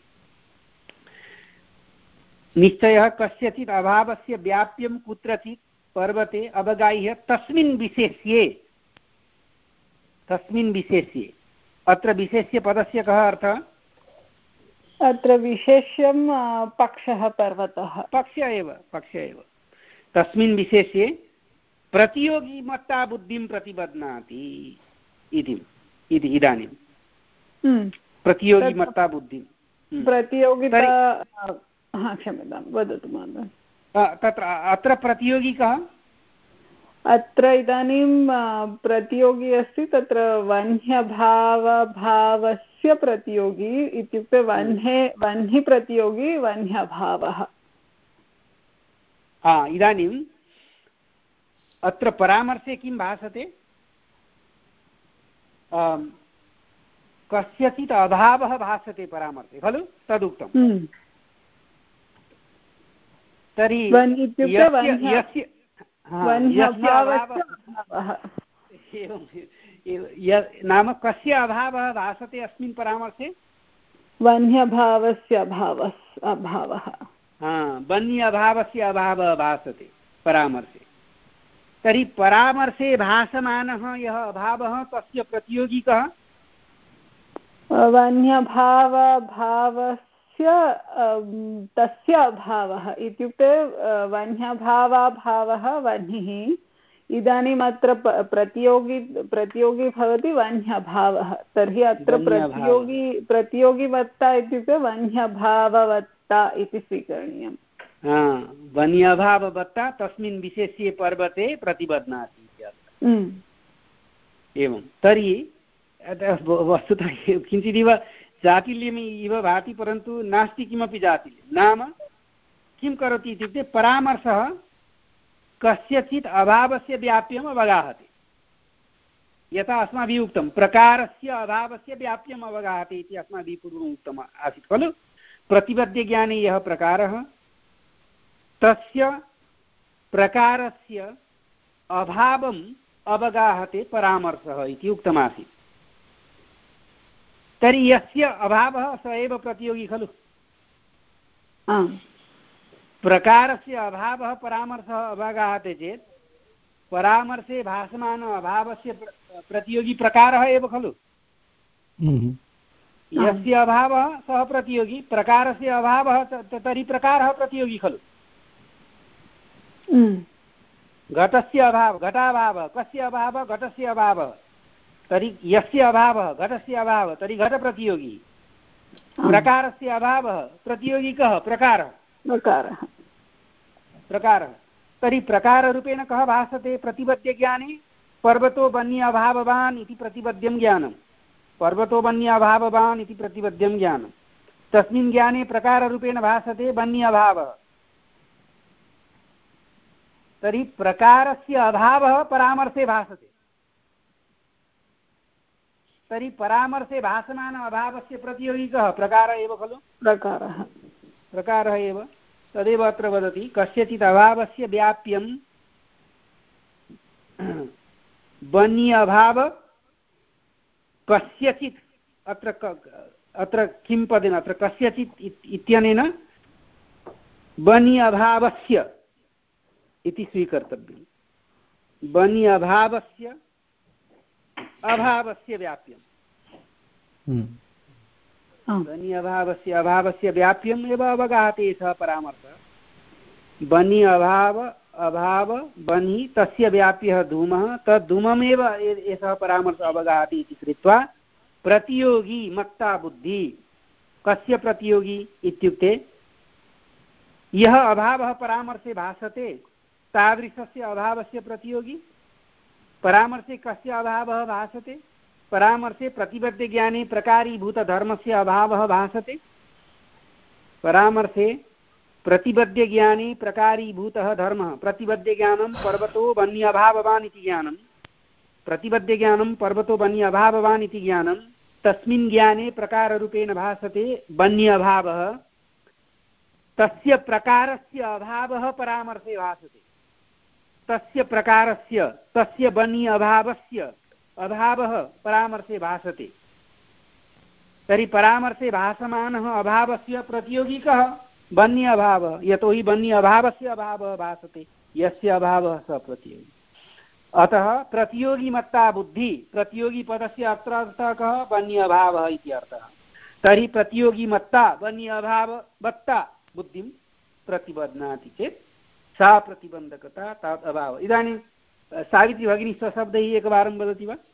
निश्चयः कस्यचित् अभावस्य व्याप्यं कुत्रचित् पर्वते अवगाह्य तस्मिन् विशेष्ये तस्मिन् विशेष्ये अत्र विशेष्य पदस्य कः अर्थः? अत्र विशेष्यं पक्षः पर्वतः, पक्ष एव पक्ष एव तस्मिन् विशेष्ये प्रतियोगी मत्ता बुद्धिं प्रतिबध्नाति इति इदानीं प्रतियोगी मत्ता बुद्धिं प्रतियोगिता क्षम्यतां वदतु महोदय। तत्र अत्र प्रतियोगी कः? अत्र इदानीं प्रतियोगी अस्ति तत्र वह्न्यभावभावस्य प्रतियोगी इत्युक्ते वह्ने वह्नि प्रतियोगी वह्न्यभावः। इदानीम् अत्र परामर्शे किं भासते? कस्यचित् अभावः भासते परामर्शे खलु, तदुक्तम्। तर्हि नाम कस्य अभावः भासते अस्मिन् परामर्शे? वह्न्यभावस्य अभावः। वह्नि अभावस्य अभावः भासते परामर्शे। तर्हि परामर्शे भासमानः यः अभावः तस्य प्रतियोगी कः? वह्न्यभावभावस्य तस्य अभावः इत्युक्ते वह्न्यभावाभावः वह्निः। इदानीम् अत्र प्रतियोगी प्रतियोगी भवति वह्न्यभावः। तर्हि अत्र प्रतियोगी प्रतियोगिवत्ता इत्युक्ते वह्न्यभाववत्ता इति स्वीकरणीयम्। वह्न्यभाववत्ता तस्मिन् विशेष्ये पर्वते प्रतिबध्नाति। एवं तर्हि वस्तुतः किञ्चिदिव जातिल्यम् इव भाति, परन्तु नास्ति किमपि जातिल्यं। नाम किं करोति इत्युक्ते परामर्शः कस्यचित् अभावस्य व्याप्यम् अवगाहति। यथा अस्माभिः उक्तं प्रकारस्य अभावस्य व्याप्यम् अवगाहति इति अस्माभिः पूर्वम् उक्तम् आसीत् खलु। प्रतिपद्यज्ञाने यः प्रकारः तस्य प्रकारस्य अभावम् अवगाहते परामर्शः इति उक्तमासीत्। तर्हि यस्य अभावः स एव प्रतियोगी खलु। प्रकारस्य अभावः परामर्शः अवगाहते चेत् परामर्शे भासमान अभावस्य प्रतियोगी प्रकारः एव खलु। यस्य अभावः सः प्रतियोगी, प्रकारस्य अभावः तर्हि प्रकारः प्रतियोगी खलु। घटस्य अभावः घटाभावः कस्य अभावः? घटस्य अभावः। तर्हि यस्य अभावः घटस्य अभावः तर्हि घटप्रतियोगी। प्रकारस्य अभावः प्रतियोगी कः? प्रकारः प्रकारः प्रकारः तर्हि प्रकाररूपेण कः भासते प्रतिपद्यज्ञाने? पर्वतो वन्य अभाववान् इति प्रतिपद्यं ज्ञानं। पर्वतो वन्य अभाववान् इति प्रतिपद्यं ज्ञानं। तस्मिन् ज्ञाने प्रकाररूपेण भासते वन्य अभावः। तर्हि प्रकारस्य अभावः परामर्शे भासते। तर्हि परामर्शे भासमान अभावस्य प्रतियोगी कः प्रकारः एव खलु प्रकारः प्रकारः एव तदेव अत्र वदति कस्यचित् अभावस्य व्याप्यं बन्य अभाव कस्यचित् अत्र अत्र किं पदेन अत्र कस्यचित् इत्यनेन बन्य अभावस्य इति स्वीकर्तव्यं बन्य अभावस्य अभावस्य व्याप्यं बन्य अभावस्य अभावस्य व्याप्यम् एव अवगाहते सः परामर्शः बन्य अभाव अभाव बन्हि तस्य व्याप्यः धूमः तद्धूममेव एषः परामर्शः अवगाहति इति कृत्वा प्रतियोगी मत्ता बुद्धि कस्य प्रतियोगी इत्युक्ते यः अभावः परामर्शे भासते तादृशस्य अभावस्य प्रतियोगी परामर्शे कस्य अभावः भासते परामर्शे प्रतिबद्धज्ञाने प्रकारीभूतधर्मस्य अभावः भासते परामर्शे प्रतिबद्धज्ञाने प्रकारीभूतः धर्मः प्रतिबद्धज्ञानं पर्वतो वन्यभाववान् इति ज्ञानं प्रतिबद्धज्ञानं पर्वतो वन्यभाववान् इति ज्ञानं तस्मिन् ज्ञाने प्रकाररूपेण भासते वन्यभावः तस्य प्रकारस्य अभावः परामर्शे भासते तस्य प्रकारस्य तस्य वन्य अभावस्य अभावः परामर्शे भासते तर्हि परामर्शे भासमानः अभावस्य प्रतियोगी कः वन्य अभावः यतो हि वन्य अभावस्य अभावः भासते यस्य अभावः स प्रतियोगी अतः प्रतियोगी मत्ता बुद्धि प्रतियोगी पदस्य अत्र अर्थः कः वन्य अभावः इति अर्थः तर्हि प्रतियोगी मत्ता वन्य अभाव वत्ता बुद्धिं प्रतिबध्नाति चेत् सा प्रतिबन्धकता तत् अभावः इदानीं सावित्री भगिनी स्वशब्दैः एकवारं वदति वा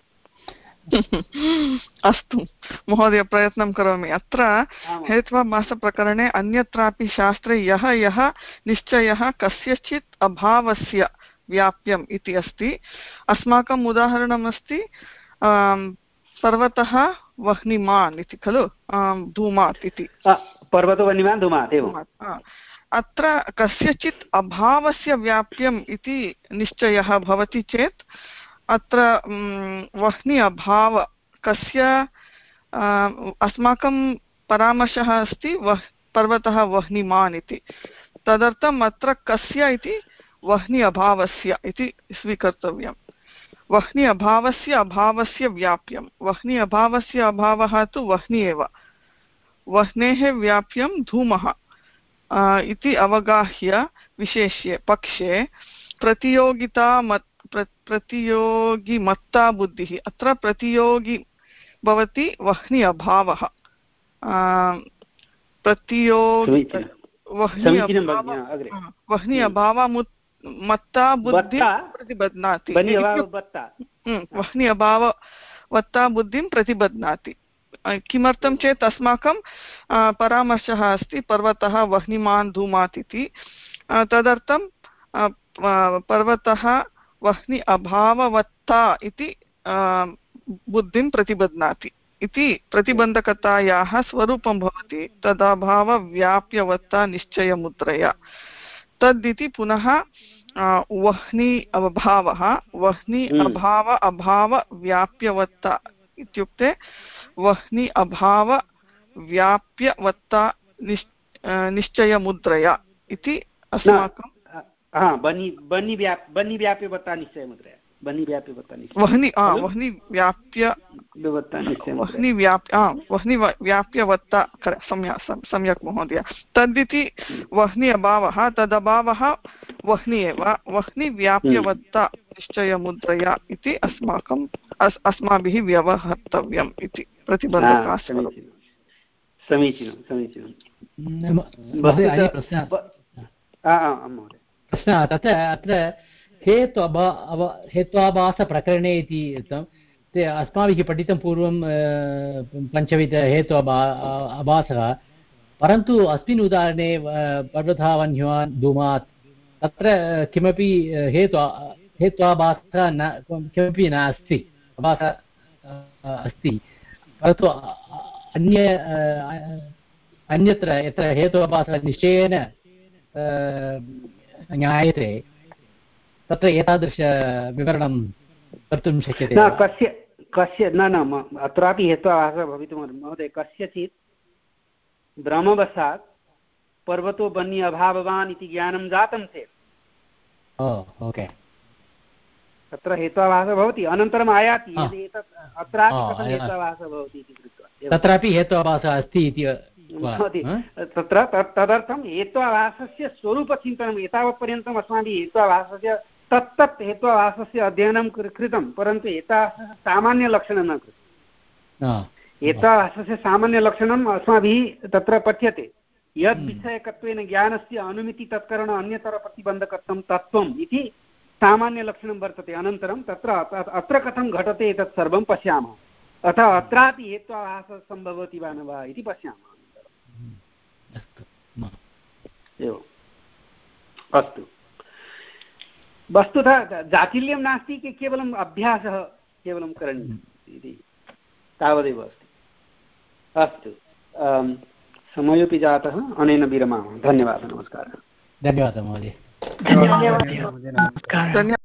अस्तु महोदय प्रयत्नं करोमि अत्र हेत्वाभासप्रकरणे अन्यत्रापि शास्त्रे यः यः निश्चयः कस्यचित् अभावस्य व्याप्यम् इति अस्ति अस्माकम् उदाहरणम् अस्ति पर्वतः वह्निमान् इति खलु धूमात् इति पर्वतो वह्निमान् धूमात् एवम् अत्र कस्यचित् अभावस्य व्याप्यम् इति निश्चयः भवति चेत् अत्र वह्नि अभाव कस्य अस्माकं परामर्शः अस्ति वह् पर्वतः वह्निमान् इति तदर्थम् अत्र कस्य इति वह्नि अभावस्य इति स्वीकर्तव्यं वह्नि अभावस्य अभावस्य व्याप्यं वह्नि अभावस्य अभावः तु वह्नि एव वह्नेः व्याप्यं धूमः इति अवगाह्य विशेष्ये पक्षे प्रतियोगिता मत् प्र प्रतियोगिमत्ता बुद्धिः अत्र प्रतियोगी भवति वह्नि अभावः प्रतियोगी वह्नि अभावः मत्ता बुद्धिं प्रतिबध्नाति वह्नि अभाववत्ता बुद्धिं प्रतिबध्नाति किमर्थं चेत् अस्माकं परामर्शः अस्ति पर्वतः वह्निमान् धूमात् इति तदर्थं पर्वतः वह्नि अभाववत्ता इति बुद्धिं प्रतिबध्नाति इति प्रतिबन्धकतायाः स्वरूपं भवति तदभावव्याप्यवत्ता निश्चयमुद्रया तद्दिति पुनः वह्नि अभावः वह्नि अभाव अभावव्याप्यवत्ता इत्युक्ते वह्नि अभाव व्याप्यवत्ता निश्चयमुद्रया इति अस्माकं वह्नि वह्नि व्याप् वह्नि व्याप्यवत्ता निश्चयमुद्रया वह्नि व्याप्यवत्ता वह्नि वह्नि व्याप्य वह्नि व्याप्य वह्नि व्याप्यवत्ता सम्यक् महोदय तद्दिति वह्नि अभावः तदभावः वह्नि एव वह्नि व्याप्यवत्ता निश्चयमुद्रया इति अस्माकं अस्माभिः व्यवहर्तव्यम् इति प्रतिबन्धकः समीचीनं समीचीनं प्रश्नः तत्र अत्र हेतु अभा हेत्वाभासप्रकरणे इति ते अस्माभिः पठितं पूर्वं पञ्चविध हेतु अभा अभासः परन्तु अस्मिन् उदाहरणे पर्वतः वह्निमान् धूमात् तत्र किमपि हेतु हेत्वाभासः न किमपि नास्ति अभासः अस्ति परन्तु अन्य अन्यत्र यत्र हेत्वाभासः निश्चयेन ज्ञायते तत्र एतादृशविवरणं कर्तुं शक्यते न कस्य कस्य न न अत्रापि हेत्वाभासः भवितुम् महोदय कस्यचित् भ्रमवशात् पर्वतो वन्य अभाववान् इति ज्ञानं जातं चेत् ओके तत्र हेत्वाभासः भवति अनन्तरम् आयाति यदि एतत् अत्रापि कथं हेत्वाभासः भवति इति कृत्वा तत्रापि हेत्वाभासः अस्ति इति भवति तत्र तदर्थं हेत्वाभासस्य स्वरूपचिन्तनम् एतावत्पर्यन्तम् अस्माभिः हेत्वाभासस्य तत्तत् हेत्वाभासस्य अध्ययनं कृतं परन्तु एतावत् सामान्यलक्षणं न कृतम् हेत्वाभासस्य सामान्यलक्षणम् अस्माभिः तत्र पठ्यते यद् विषयकत्वेन ज्ञानस्य अनुमिति तत्करण अन्यतरप्रतिबन्धकत्वं तत्त्वम् इति सामान्यलक्षणं वर्तते अनन्तरं तत्र अत्र कथं घटते एतत् सर्वं पश्यामः अतः अत्रापि हेत्वाभासः सम्भवति वा न वा इति पश्यामः एवम् अस्तु वस्तुतः जाटिल्यं नास्ति केवलम् अभ्यासः केवलं करणीयः इति तावदेव अस्ति अस्तु समयोपि जातः अनेन विरमामः धन्यवादः नमस्कारः धन्यवादः महोदय धन्यवादः।